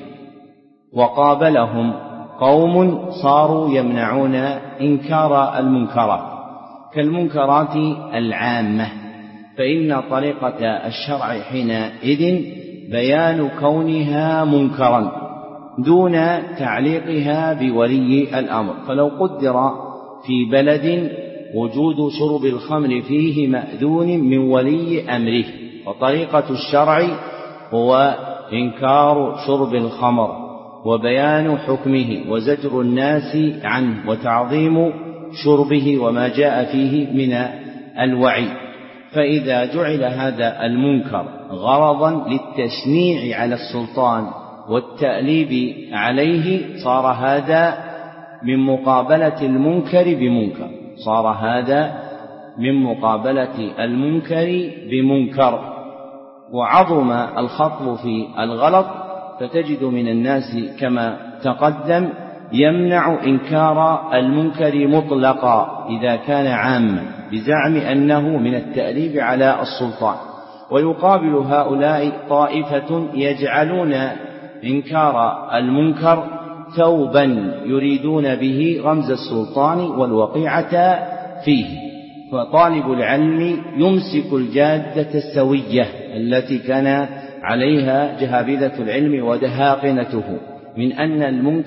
وقابلهم قوم صاروا يمنعون إنكار المنكرات كالمنكرات العامة، فإن طريقة الشرع حينئذ بيان كونها منكرا دون تعليقها بولي الأمر. فلو قدر في بلد وجود شرب الخمر فيه مأذون من ولي أمره، وطريقة الشرع هو إنكار شرب الخمر وبيان حكمه وزجر الناس عنه وتعظيم شربه وما جاء فيه من الوعي. فإذا جعل هذا المنكر غرضا للتشنيع على السلطان والتأليب عليه، صار هذا من مقابلة المنكر بمنكر، صار هذا من مقابلة المنكر بمنكر. وعظم الخطل في الغلط، فتجد من الناس كما تقدم يمنع إنكار المنكر مطلقا إذا كان عاما بزعم أنه من التأليب على السلطان، ويقابل هؤلاء طائفة يجعلون إنكار المنكر ثوبا يريدون به رمز السلطان والوقيعة فيه. فطالب العلم يمسك الجادة السوية التي كان عليها جهابذة العلم ودهاقنته من أن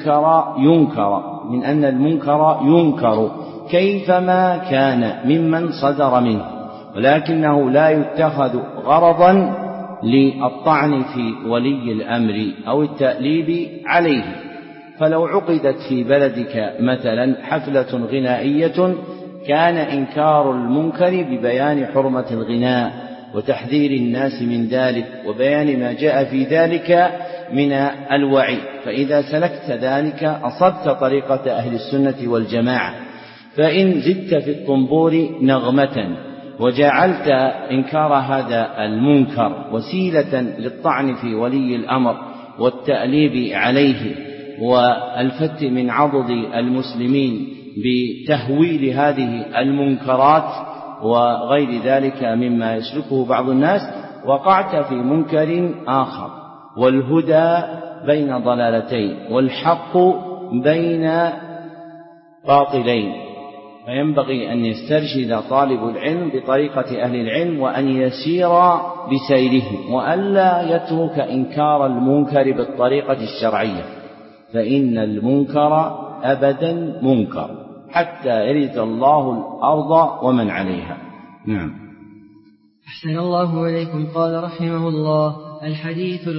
المنكر ينكر كيفما كان ممن صدر منه، ولكنه لا يتخذ غرضا للطعن في ولي الأمر أو التأليب عليه. فلو عقدت في بلدك مثلا حفلة غنائية، كان إنكار المنكر ببيان حرمة الغناء وتحذير الناس من ذلك وبيان ما جاء في ذلك من الوعي، فإذا سلكت ذلك أصبت طريقة أهل السنة والجماعة. فإن زدت في الطنبور نغمة وجعلت إنكار هذا المنكر وسيلة للطعن في ولي الأمر والتأليب عليه والفت من عضد المسلمين بتهويل هذه المنكرات وغير ذلك مما يسلكه بعض الناس، وقعت في منكر آخر. والهدى بين ضلالتين والحق بين باطلين، فينبغي أن يسترشد طالب العلم بطريقة أهل العلم وأن يسير بسيرهم، وألا يترك إنكار المنكر بالطريقة الشرعية، فإن المنكر أبدا منكر حتى يرث الله الأرض ومن عليها. نعم. أحسن الله إليكم. قال رحمه الله: الحديث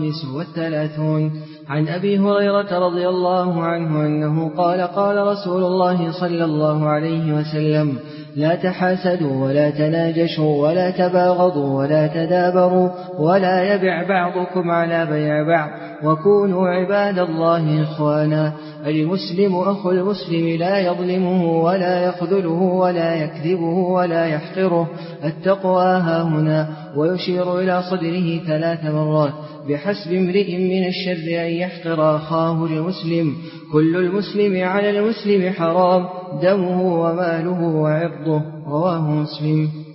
35 عن أبي هريرة رضي الله عنه أنه قال: قال رسول الله صلى الله عليه وسلم: لا تحاسدوا ولا تناجشوا ولا تباغضوا ولا تدابروا ولا يبع بعضكم على بيع بعض، وكونوا عباد الله إخوانا. المسلم أخو المسلم لا يظلمه ولا يخذله ولا يكذبه ولا يحقره. التقوى هاهنا، ويشير إلى صدره 3 مرات: بحسب امرئ من الشر أن يحقر أخاه المسلم. كل المسلم على المسلم حرام، دمه وماله وعرضه. رواه مسلم.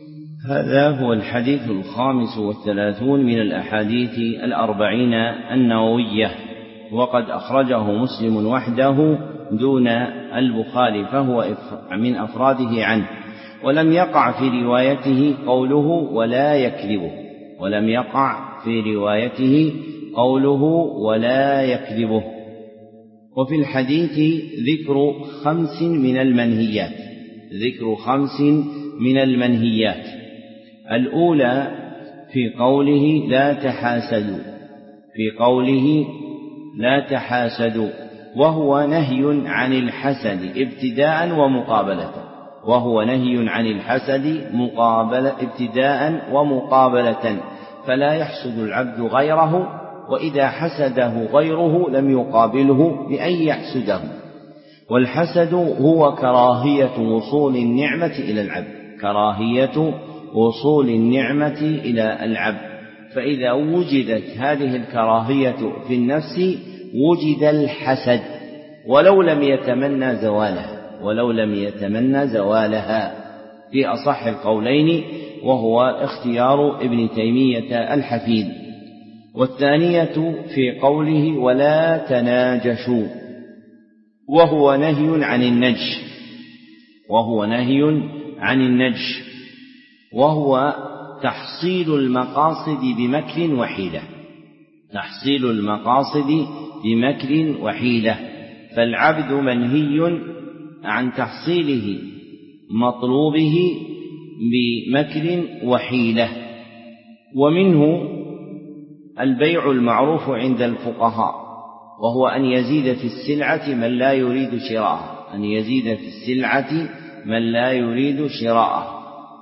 هذا هو الحديث 35 من الأحاديث 40 النووية، وقد أخرجه مسلم وحده دون البخاري، فهو من أفراده عنه، ولم يقع في روايته قوله ولا يكذبه، ولم يقع في روايته قوله ولا يكذبه. وفي الحديث ذكر 5 من المنهيات، ذكر 5 من المنهيات. الأولى في قوله لا تحاسدوا، في قوله لا تحاسدوا، وهو نهي عن الحسد ابتداء ومقابلة، وهو نهي عن الحسد ابتداء ومقابلة، فلا يحسد العبد غيره، وإذا حسده غيره لم يقابله بأن يحسده. والحسد هو كراهية وصول النعمة إلى العبد، كراهية وصول النعمة إلى العبد، فإذا وجدت هذه الكراهية في النفس وجد الحسد، ولو لم يتمنى زوالها، ولو لم يتمنى زوالها في أصح القولين، وهو اختيار ابن تيمية الحفيد. والثانية في قوله ولا تناجشوا، وهو نهي عن النجش، وهو نهي عن النجش، وهو تحصيل المقاصد بمكر وحيلة، تحصيل المقاصد بمكر وحيلة، فالعبد منهي عن تحصيله مطلوبه بمكر وحيلة. ومنه البيع المعروف عند الفقهاء، وهو أن يزيد في السلعة من لا يريد شراءها، أن يزيد في السلعة من لا يريد شراءها.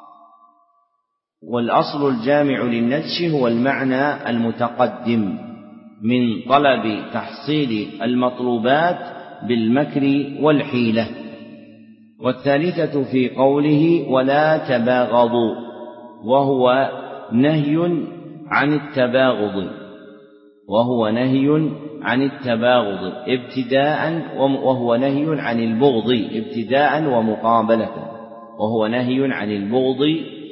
والأصل الجامع للنجش هو المعنى المتقدم من طلب تحصيل المطلوبات بالمكر والحيلة. والثالثة في قوله ولا تباغضوا، وهو نهي عن التباغض، وهو نهي عن التباغض ابتداء، وهو نهي عن البغض ابتداء ومقابلة، وهو نهي عن البغض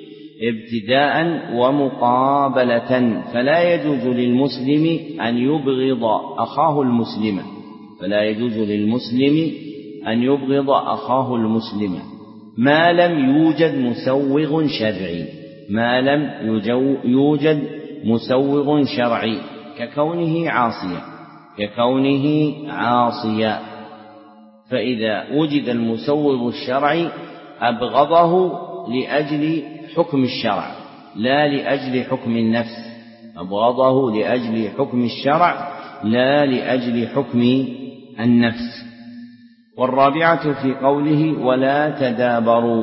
ابتداء ومقابلة، فلا يجوز للمسلم أن يبغض أخاه المسلم، فلا يجوز للمسلم أن يبغض أخاه المسلم ما لم يوجد مسوغ شرعي، ما لم يوجد مسوغ شرعي، ككونه عاصيا، ككونه عاصيا. فإذا وجد المسوغ الشرعي أبغضه لأجل حكم الشرع لا لأجل حكم النفس، أبغضه لأجل حكم الشرع لا لأجل حكم النفس. والرابعة في قوله ولا تدابروا،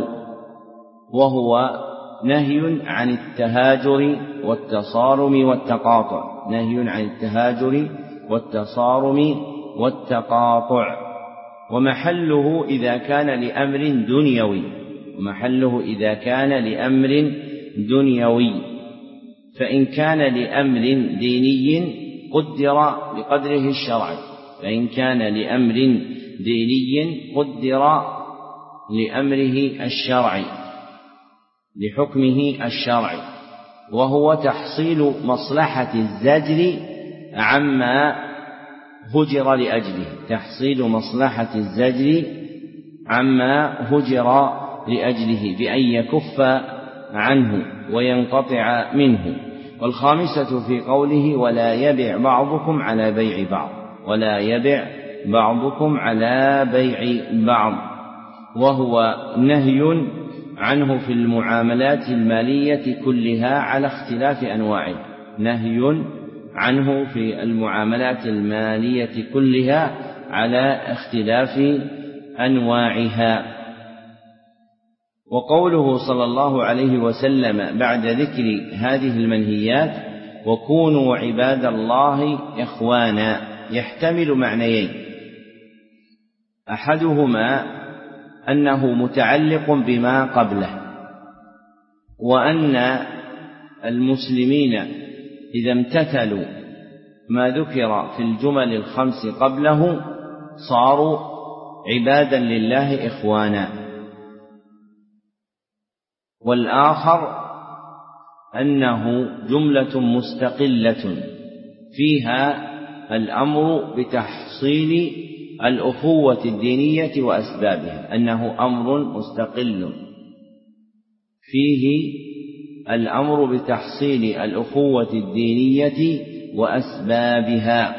وهو نهي عن التهاجر والتصارم والتقاطع، نهي عن التهاجر والتصارم والتقاطع. ومحله إذا كان لأمر دنيوي، ومحله إذا كان لأمر دنيوي، فإن كان لأمر ديني قدر بقدره الشرعي، فإن كان لأمر ديني قدر لأمره الشرعي، لحكمه الشرعي، وهو تحصيل مصلحة الزجر عما هجر لأجله، تحصيل مصلحة الزجر عما هجر لأجله بأن يكف عنه وينقطع منه. والخامسة في قوله ولا يبع بعضكم على بيع بعض، ولا يبع بعضكم على بيع بعض، وهو نهي عنه في المعاملات المالية كلها على اختلاف أنواعه، نهي عنه في المعاملات المالية كلها على اختلاف أنواعها. وقوله صلى الله عليه وسلم بعد ذكر هذه المنهيات وكونوا عباد الله إخوانا، يحتمل معنيين، أحدهما أنه متعلق بما قبله، وأن المسلمين إذا امتثلوا ما ذكر في الجمل 5 قبله صاروا عبادا لله إخوانا. والآخر أنه جملة مستقلة فيها الأمر بتحصيل الأخوة الدينية وأسبابها، أنه أمر مستقل فيه الأمر بتحصيل الأخوة الدينية وأسبابها.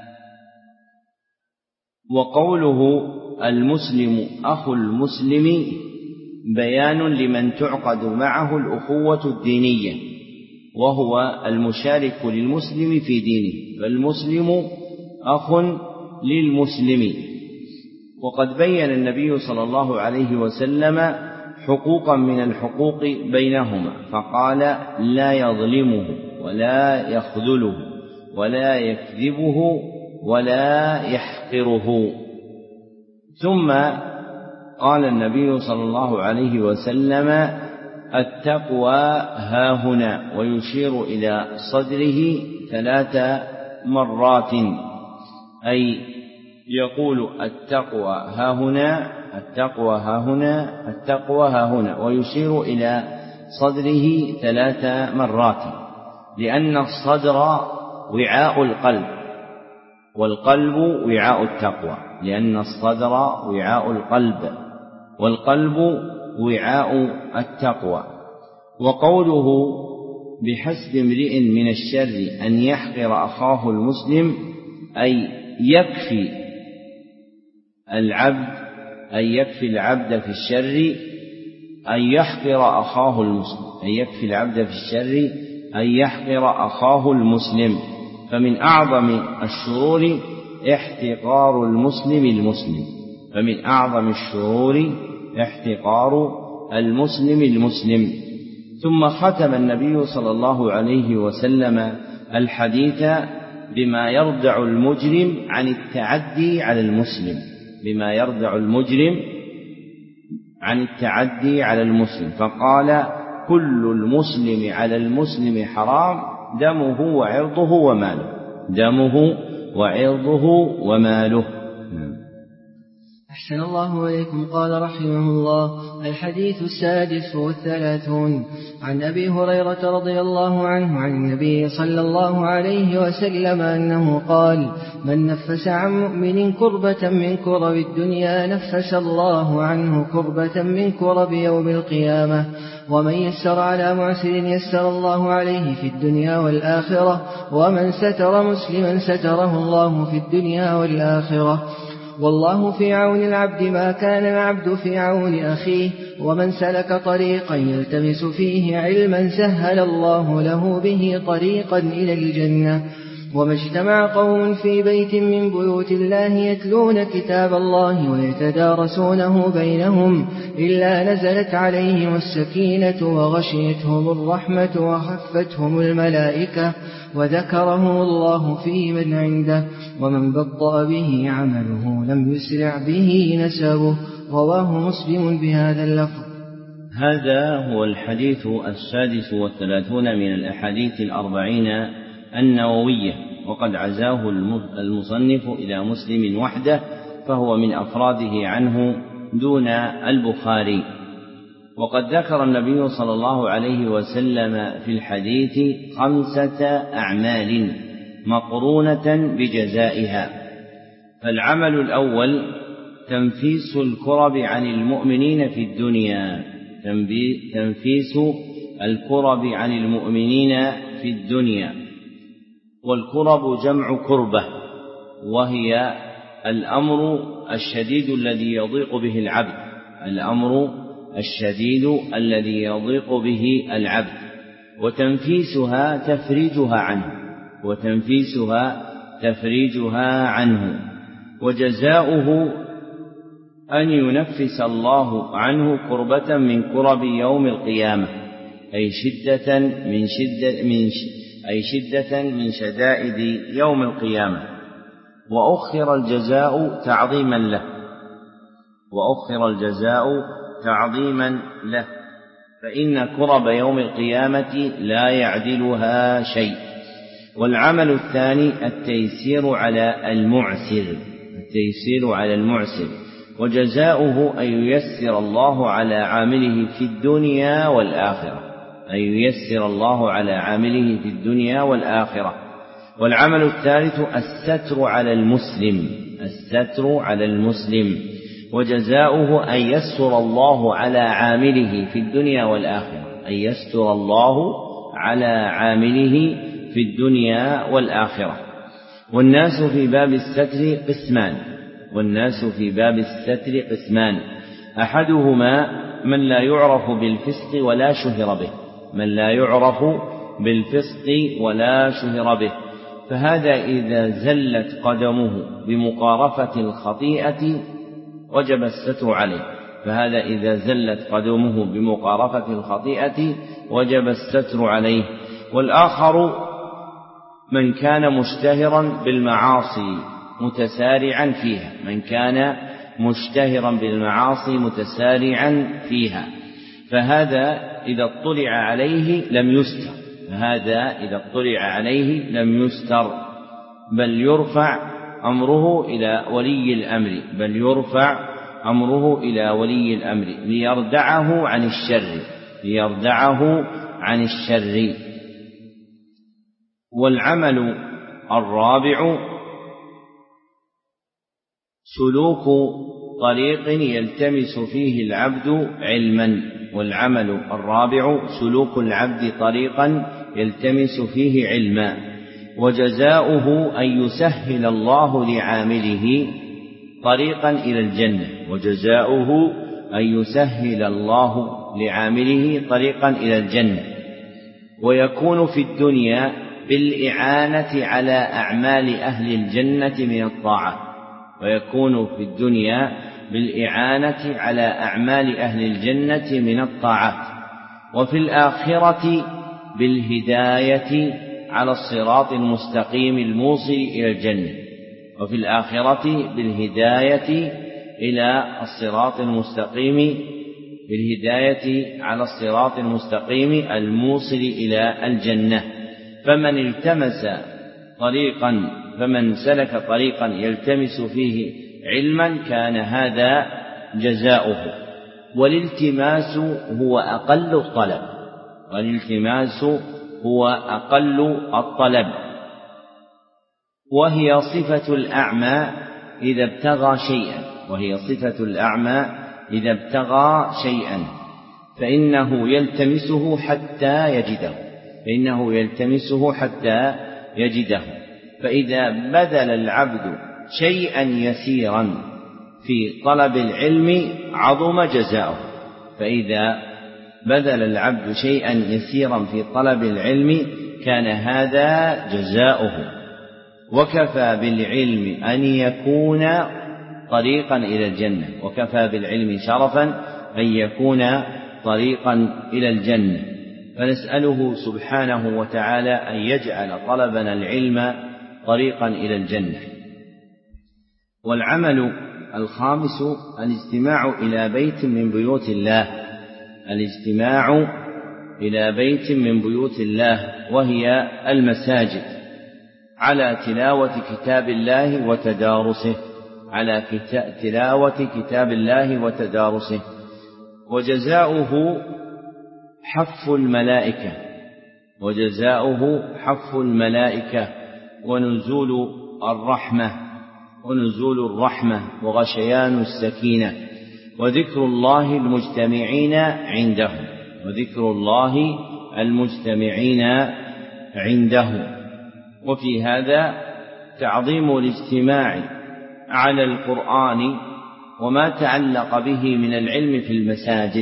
وقوله المسلم أخو المسلم بيان لمن تعقد معه الأخوة الدينية، وهو المشارك للمسلم في دينه، فالمسلم أخ للمسلم. وقد بين النبي صلى الله عليه وسلم حقوقا من الحقوق بينهما، فقال: لا يظلمه ولا يخذله ولا يكذبه ولا يحقره. ثم قال النبي صلى الله عليه وسلم: التقوى هاهنا، ويشير إلى صدره 3 مرات، أي يقول: التقوى هاهنا، التقوى هاهنا، التقوى هاهنا، ويشير إلى صدره 3 مرات، لأن الصدر وعاء القلب، والقلب وعاء التقوى، لأن الصدر وعاء القلب والقلب وعاء التقوى. وقوله: بحسب امرئ من الشر أن يحقر أخاه المسلم، أي يكفي العبد في الشر أن يحقر أخاه المسلم، أن يكفي العبد في الشر أن يحقر أخاه المسلم. فمن أعظم الشرور احتقار المسلم المسلم، فمن أعظم الشرور احتقار المسلم المسلم. ثم ختم النبي صلى الله عليه وسلم الحديث بما يردع المجرم عن التعدي على المسلم، بما يردع المجرم عن التعدي على المسلم، فقال: كل المسلم على المسلم حرام، دمه وعرضه وماله، دمه وعرضه وماله. أحسن الله إليكم. قال رحمه الله: الحديث 36 عن أبي هريرة رضي الله عنه عن النبي صلى الله عليه وسلم أنه قال: من نفس عن مؤمن كربة من كرب الدنيا نفس الله عنه كربة من كرب يوم القيامة، ومن يسر على معسر يسر الله عليه في الدنيا والآخرة، ومن ستر مسلما ستره الله في الدنيا والآخرة. والله في عون العبد ما كان العبد في عون أخيه، ومن سلك طريقا يلتمس فيه علما سهل الله له به طريقا إلى الجنة. وما اجتمع قوم في بيت من بيوت الله يتلون كتاب الله ويتدارسونه بينهم إلا نزلت عليهم السكينة وغشيتهم الرحمة وحفتهم الملائكة وذكرهم الله في من عنده، ومن بطأ به عمله لم يسرع به نسبه. رواه مسلم بهذا اللفظ. هذا هو الحديث 36 من الأحاديث 40 النووية، وقد عزاه المصنف إلى مسلم وحده، فهو من أفراده عنه دون البخاري. وقد ذكر النبي صلى الله عليه وسلم في الحديث 5 أعمال مقرونة بجزائها. فالعمل الأول تنفيس الكرب عن المؤمنين في الدنيا، تنفيس الكرب عن المؤمنين في الدنيا. والكرب جمع كربة، وهي الأمر الشديد الذي يضيق به العبد، الأمر الشديد الذي يضيق به العبد، وتنفيسها تفريجها عنه. وجزاؤه أن ينفس الله عنه كربة من كرب يوم القيامة، أي شدة من شدائد يوم القيامة. وأخر الجزاء تعظيما له، فإن كرب يوم القيامة لا يعدلها شيء. والعمل الثاني التيسير على المعسر، وجزاؤه أن ييسر الله على عامله في الدنيا والآخرة، أن ييسر الله على عامله في الدنيا والآخرة. والعمل الثالث الستر على المسلم، وجزاؤه أن يستر الله على عامله في الدنيا والآخرة، والناس في باب الستر قسمان، أحدهما من لا يعرف بالفسق ولا شهر به، فهذا إذا زلت قدمه بمقارفة الخطيئة وجب الستر عليه. والآخر من كان مشتهرا بالمعاصي متسارعا فيها، فهذا إذا اطلع عليه لم يستر، بل يرفع أمره إلى ولي الأمر ليردعه عن الشر. والعمل الرابع سلوك طريق يلتمس فيه العبد علما، وجزاؤه أن يسهل الله لعامله طريقا إلى الجنة، ويكون في الدنيا بالإعانة على أعمال أهل الجنة من الطاعات، وفي الآخرة بالهداية على الصراط المستقيم الموصل إلى الجنة. فمن سلك طريقا يلتمس فيه علما كان هذا جزاؤه. والالتماس هو أقل الطلب، وهي صفة الأعمى إذا ابتغى شيئا فإنه يلتمسه حتى يجده، فإذا بذل العبد شيئا يسيرا في طلب العلم عظم كان هذا جزاؤه. وكفى بالعلم أن يكون طريقا إلى الجنة، وكفى بالعلم شرفا أن يكون طريقا إلى الجنة. فنسأله سبحانه وتعالى أن يجعل طلبنا العلم طريقا إلى الجنة. والعمل الخامس الاجتماع إلى بيت من بيوت الله وهي المساجد، على تلاوة كتاب الله وتدارسه. وجزاؤه حف الملائكة ونزول الرحمة وغشيان السكينة، وذكر الله المجتمعين عنده. وفي هذا تعظيم الاجتماع على القرآن وما تعلق به من العلم في المساجد،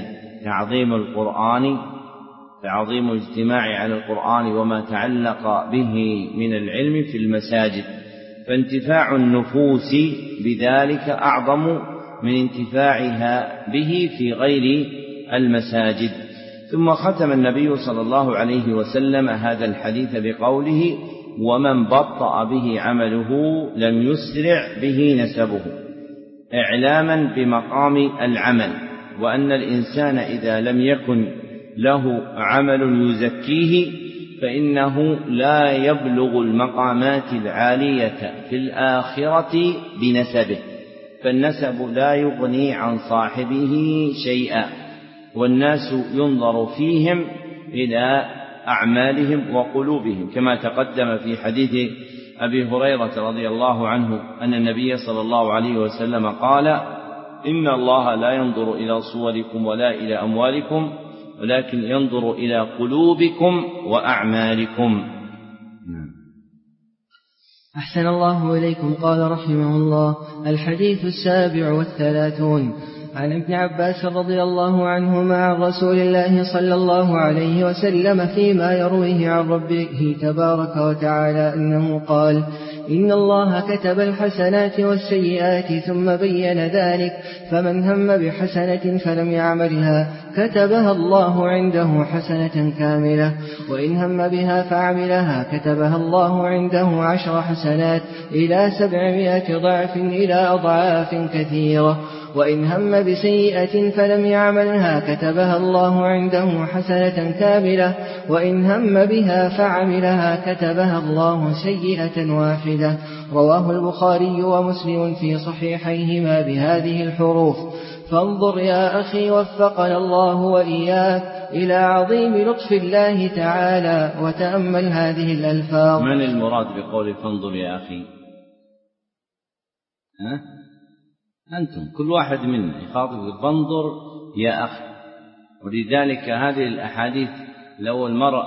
تعظيم الاجتماع على القرآن وما تعلق به من العلم في المساجد، فانتفاع النفوس بذلك أعظم من انتفاعها به في غير المساجد. ثم ختم النبي صلى الله عليه وسلم هذا الحديث بقوله: ومن بطأ به عمله لم يسرع به نسبه، إعلاما بمقام العمل، وأن الإنسان إذا لم يكن له عمل يزكيه فإنه لا يبلغ المقامات العالية في الآخرة بنسبه، فالنسب لا يغني عن صاحبه شيئا، والناس ينظر فيهم إلى أعمالهم وقلوبهم، كما تقدم في حديث أبي هريرة رضي الله عنه أن النبي صلى الله عليه وسلم قال: إن الله لا ينظر إلى صوركم ولا إلى أموالكم ولكن ينظر إلى قلوبكم وأعمالكم. أحسن الله إليكم. قال رحمه الله: الحديث 37 عن ابن عباس رضي الله عنهما عن رسول الله صلى الله عليه وسلم فيما يرويه عن ربه تبارك وتعالى أنه قال: إن الله كتب الحسنات والسيئات ثم بين ذلك، فمن هم بحسنة فلم يعملها كتبها الله عنده حسنة كاملة، وإن هم بها فعملها كتبها الله عنده 10 حسنات إلى 700 ضعف إلى أضعاف كثيرة، وإن هم بسيئة فلم يعملها كتبها الله عنده حسنة كاملة، وإن هم بها فعملها كتبها الله سيئة واحدة. رواه البخاري ومسلم في صحيحيهما بهذه الحروف. فانظر يا أخي وفقنا الله وإياك إلى عظيم لطف الله تعالى وتأمل هذه الألفاظ. من المراد بقول فانظر يا أخي؟ أنتم كل واحد منا يخاطب فانظر يا أخي. ولذلك هذه الأحاديث لو المرء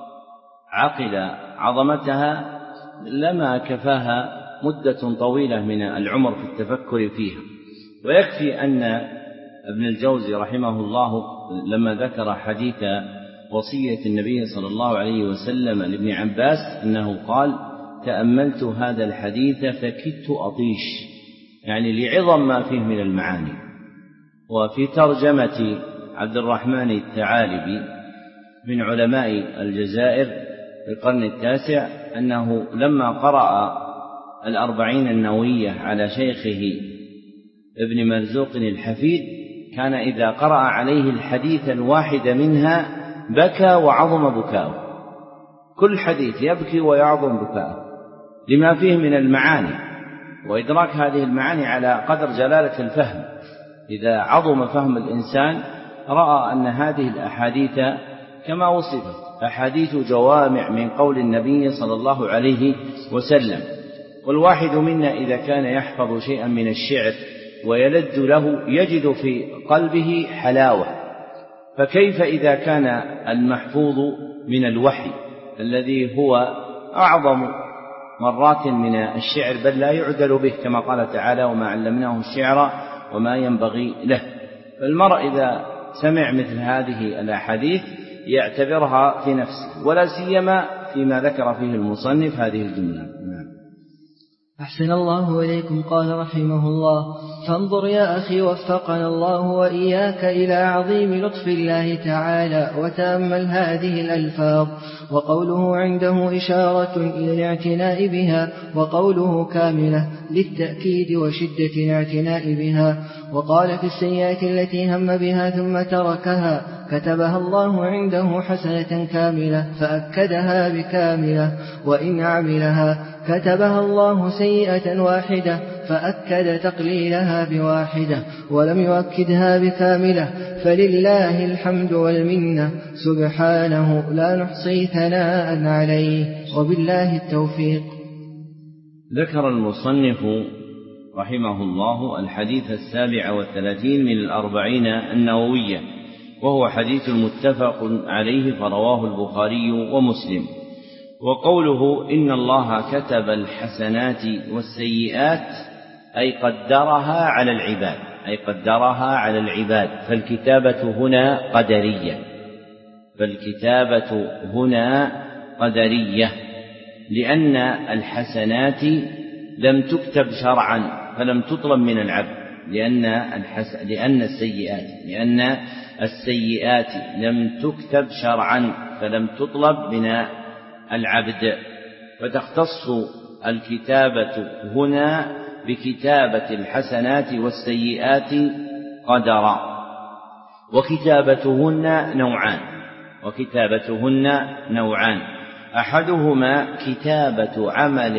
عقل عظمتها لما كفاها مدة طويلة من العمر في التفكر فيها. ويكفي أن ابن الجوزي رحمه الله لما ذكر حديث وصية النبي صلى الله عليه وسلم لابن عباس أنه قال: تأملت هذا الحديث فكدت أطيش، يعني لعظم ما فيه من المعاني. وفي ترجمة عبد الرحمن الثعالبي من علماء الجزائر في القرن 9 أنه لما قرأ 40 النووية على شيخه ابن مرزوق الحفيد كان إذا قرأ عليه الحديث الواحد منها بكى وعظم بكاؤه، كل حديث يبكي ويعظم بكاؤه لما فيه من المعاني وإدراك هذه المعاني على قدر جلالة الفهم. إذا عظم فهم الإنسان رأى أن هذه الأحاديث كما وصفت أحاديث جوامع من قول النبي صلى الله عليه وسلم. والواحد منا إذا كان يحفظ شيئا من الشعر ويلذ له يجد في قلبه حلاوة، فكيف إذا كان المحفوظ من الوحي الذي هو أعظم مرات من الشعر بل لا يعدل به، كما قال تعالى: وما علمناه الشعر وما ينبغي له. فالمرء إذا سمع مثل هذه الأحاديث يعتبرها في نفسه، ولا سيما فيما ذكر فيه المصنف هذه الجملة. أحسن الله إليكم. قال رحمه الله: فانظر يا أخي وفقنا الله وإياك إلى عظيم لطف الله تعالى وتأمل هذه الألفاظ. وقوله عنده إشارة إلى الاعتناء بها، وقوله كاملة للتأكيد وشدة الاعتناء بها. وقال في السيئات التي هم بها ثم تركها كتبها الله عنده حسنة كاملة فأكدها بكاملة، وإن عملها كتبها الله سيئة واحدة فأكد تقليلها بواحدة ولم يؤكدها بكاملة. فلله الحمد والمنة سبحانه لا نحصي ثناء عليه، وبالله التوفيق. ذكر المصنف رحمه الله الحديث 37 من 40 النووية، وهو حديث متفق عليه فرواه البخاري ومسلم. وقوله إن الله كتب الحسنات والسيئات أي قدرها على العباد، فالكتابة هنا قدرية، لأن الحسنات لم تكتب شرعا فلم تطلب من العبد، لأن السيئات لم تكتب شرعا فلم تطلب من العبد، فتختص الكتابة هنا بكتابة الحسنات والسيئات قدرا. وكتابتهن نوعان، أحدهما كتابة عمل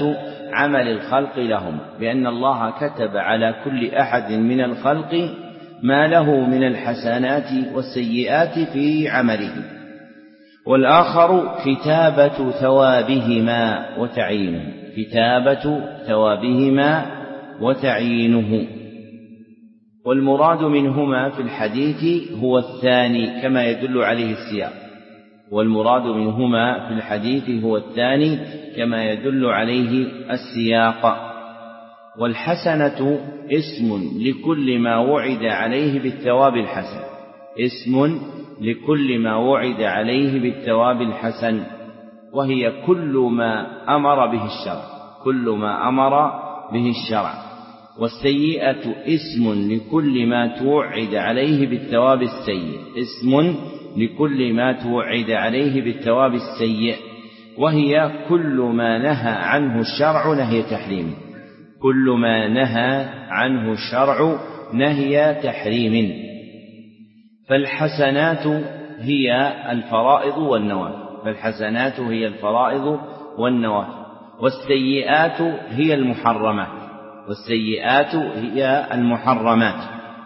الخلق لهما، بأن الله كتب على كل أحد من الخلق ما له من الحسنات والسيئات في عمله، والآخر كتابة ثوابهما وتعيينه، كتابة ثوابهما وتعيينه. والمراد منهما في الحديث هو الثاني كما يدل عليه السياق، والمراد منهما في الحديث هو الثاني كما يدل عليه السياق. والحسنة اسم لكل ما وعد عليه بالثواب الحسن، اسم لكل ما وعد عليه بالثواب الحسن، وهي كل ما أمر به الشرع، كل ما أمر به الشرع. والسيئة اسم لكل ما توعد عليه بالثواب السيء، اسم لكل ما توعد عليه بالثواب السيء، وهي كل ما نهى عنه الشرع نهي تحريم، كل ما نهى عنه الشرع نهي تحريم. فالحسنات هي الفرائض والنوافل، فالحسنات هي الفرائض والنوافل، والسيئات هي المحرمات، والسيئات هي المحرمات.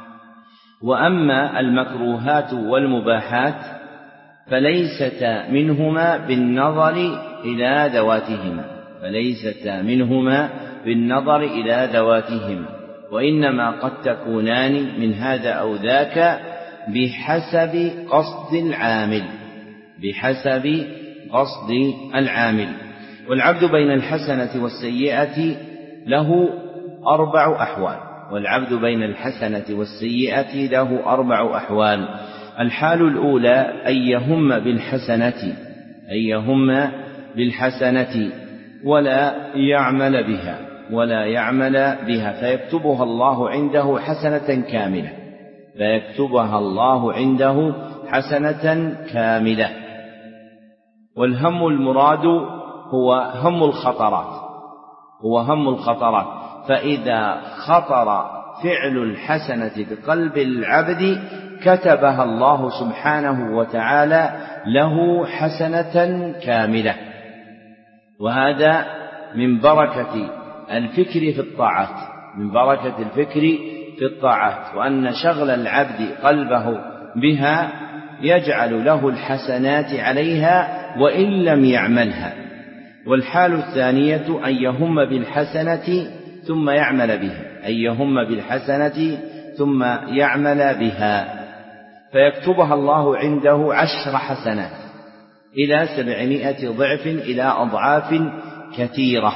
وأما المكروهات والمباحات فليستا منهما بالنظر إلى ذواتهما، فليستا منهما بالنظر إلى ذواتهما، وإنما قد تكونان من هذا أو ذاك بحسب قصد العامل، بحسب قصد العامل. والعبد بين الحسنة والسيئة له 4 أحوال، والعبد بين الحسنة والسيئة له 4 أحوال. الحال الأولى أن يهم بالحسنة، أن يهم بالحسنة ولا يعمل بها، ولا يعمل بها، فيكتبها الله عنده حسنة كاملة، فيكتبها الله عنده حسنة كاملة. والهم المراد هو هم الخطرات، هو هم الخطرات، فإذا خطر فعل الحسنة بقلب العبد كتبها الله سبحانه وتعالى له حسنة كاملة. وهذا من بركة الفكر في الطاعات، من بركة الفكر في الطاعات، وأن شغل العبد قلبه بها يجعل له الحسنات عليها وإن لم يعملها. والحال الثانية أن يهم بالحسنة ثم يعمل بها، أن يهم بالحسنة ثم يعمل بها، فيكتبها الله عنده 10 حسنات إلى 700 ضعف، إلى أضعاف كثيرة،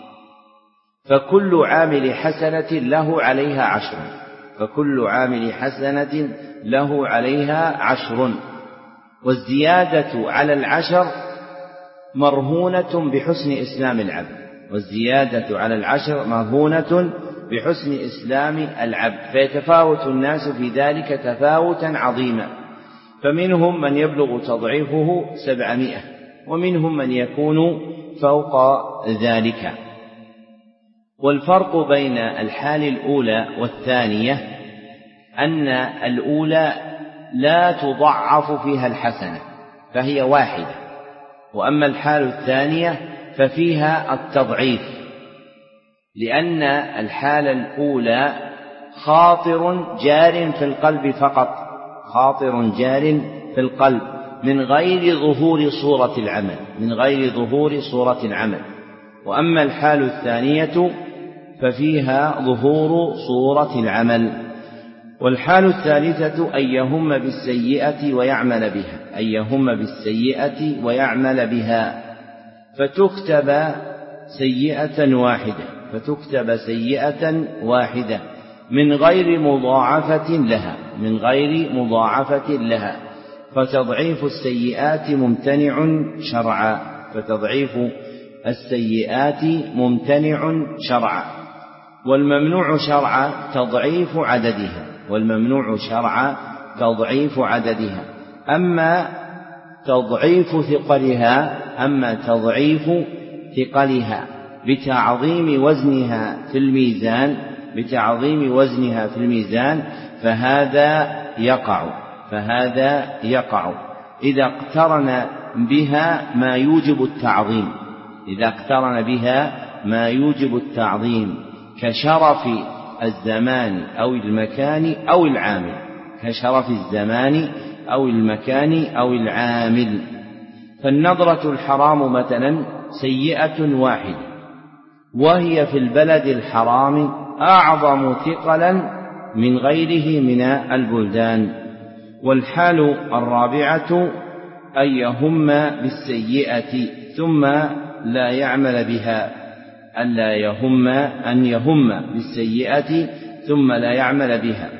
فكل عامل حسنة له عليها 10، فكل عامل حسنة له عليها 10. والزيادة على 10 مرهونة بحسن إسلام العبد، والزيادة على 10 مرهونة بحسن إسلام العبد، فيتفاوت الناس في ذلك تفاوتا عظيما، فمنهم من يبلغ تضعيفه 700، ومنهم من يكون فوق ذلك. والفرق بين الحال الأولى والثانية أن الأولى لا تضعف فيها الحسنة فهي واحدة، وأما الحال الثانية ففيها التضعيف، لأن الحالة الأولى خاطر جار في القلب فقط، خاطر جار في القلب من غير ظهور صورة العمل، من غير ظهور صورة العمل. وأما الحال الثانية ففيها ظهور صورة العمل. والحال الثالثة أن يهم بالسيئة ويعمل بها، أن يهم بالسيئة ويعمل بها، فتكتب سيئة واحدة، فتكتب سيئة واحدة من غير مضاعفة لها، من غير مضاعفة لها، فتضعيف السيئات ممتنع شرعا، فتضعيف السيئات ممتنع شرعا. والممنوع شرعا تضعيف عددها، والممنوع شرعا تضعيف عددها. أما تضعيف ثقلها، أما تضعيف ثقلها بتعظيم وزنها في الميزان، بتعظيم وزنها في الميزان، فهذا يقع إذا اقترن بها ما يوجب التعظيم، إذا اقترن بها ما يوجب التعظيم، كشرف الزمان أو المكان أو العامل، كشرف الزمان أو المكان أو العامل. فالنظرة الحرام مثلا سيئة واحدة، وهي في البلد الحرام أعظم ثقلا من غيره من البلدان. والحال الرابعة أن يهم بالسيئة ثم لا يعمل بها، أن يهم بالسيئة ثم لا يعمل بها.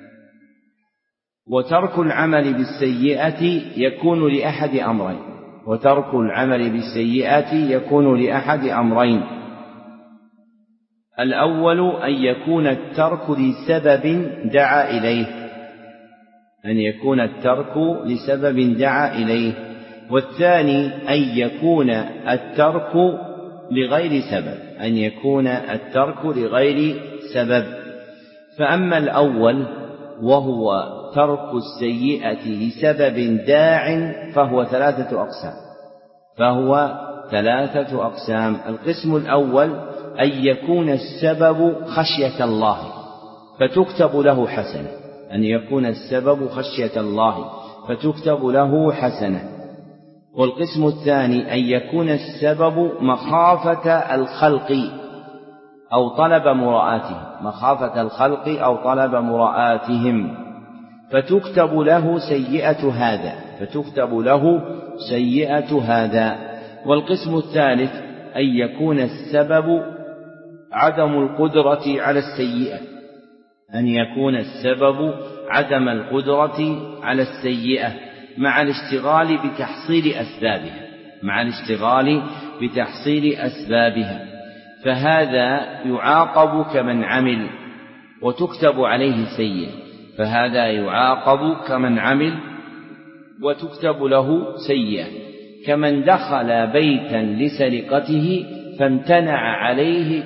وترك العمل بالسيئة يكون لأحد أمرين. الأول أن يكون الترك لسبب دعا إليه، والثاني أن يكون الترك لغير سبب. فأما الأول وهو ترك السيئة لسبب داع فهو ثلاثة أقسام. القسم الأول أن يكون السبب خشية الله فتكتب له حسنة، والقسم الثاني أن يكون السبب مخافة الخلق أو طلب مراءاتهم فتكتب له سيئة هذا. والقسم الثالث أن يكون السبب عدم القدرة على السيئة مع الاشتغال بتحصيل أسبابها، فهذا يعاقب كمن عمل وتكتب له سيئة، كمن دخل بيتا لسرقته فامتنع عليه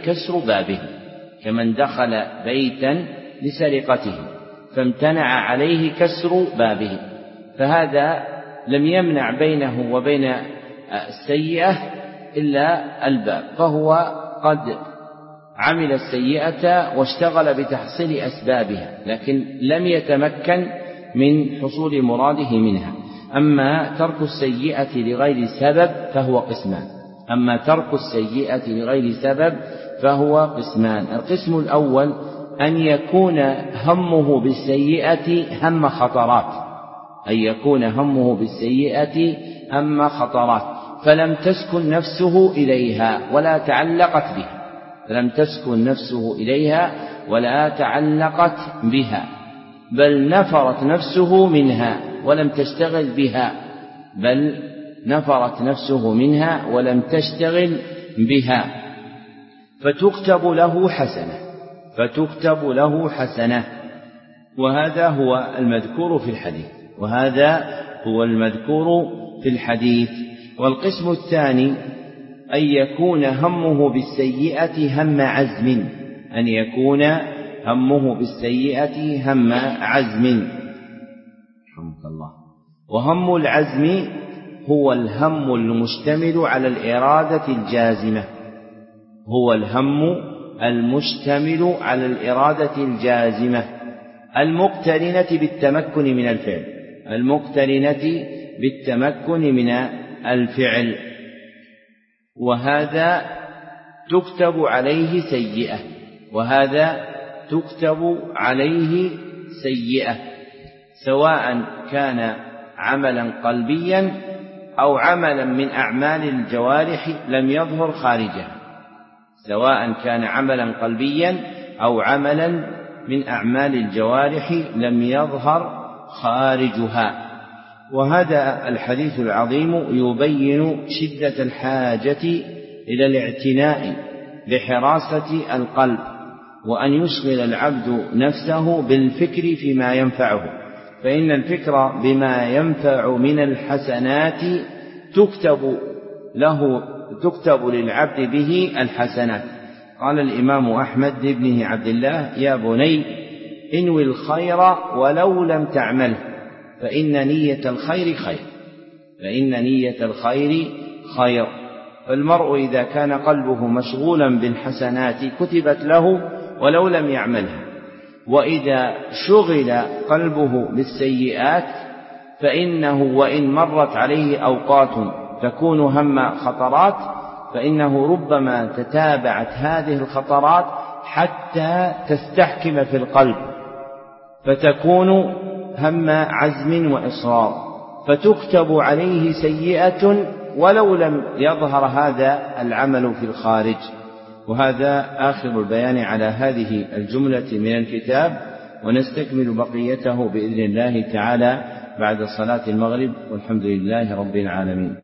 كسر بابه فهذا لم يمنع بينه وبين السيئة إلا الباب، فهو قد عمل السيئة واشتغل بتحصيل أسبابها لكن لم يتمكن من حصول مراده منها. أما ترك السيئة لغير سبب فهو قسمان. القسم الأول أن يكون همه بالسيئة هم خطرات فلم تسكن نفسه إليها ولا تعلقت بها، بل نفرت نفسه منها ولم تشتغل بها فتكتب له حسنة. وهذا هو المذكور في الحديث. والقسم الثاني أن يكون همه بالسيئة هم عزم وهم العزم هو الهم المشتمل على الإرادة الجازمة المقترنة بالتمكن من الفعل، وهذا تكتب عليه سيئة سواء كان عملا قلبيا أو عملا من أعمال الجوارح لم يظهر خارجها. وهذا الحديث العظيم يبين شدة الحاجة إلى الاعتناء بحراسة القلب، وأن يشغل العبد نفسه بالفكر فيما ينفعه، فإن الفكر بما ينفع من الحسنات تكتب للعبد به الحسنات. قال الإمام أحمد لابنه عبد الله: يا بني انوي الخير ولو لم تعمله فإن نية الخير خير. فالمرء إذا كان قلبه مشغولا بالحسنات كتبت له ولو لم يعملها. وإذا شغل قلبه بالسيئات فإنه وإن مرت عليه أوقات تكون هم خطرات فإنه ربما تتابعت هذه الخطرات حتى تستحكم في القلب فتكون هم عزم وإصرار، فتكتب عليه سيئة ولو لم يظهر هذا العمل في الخارج. وهذا آخر البيان على هذه الجملة من الكتاب، ونستكمل بقيته بإذن الله تعالى بعد صلاة المغرب، والحمد لله رب العالمين.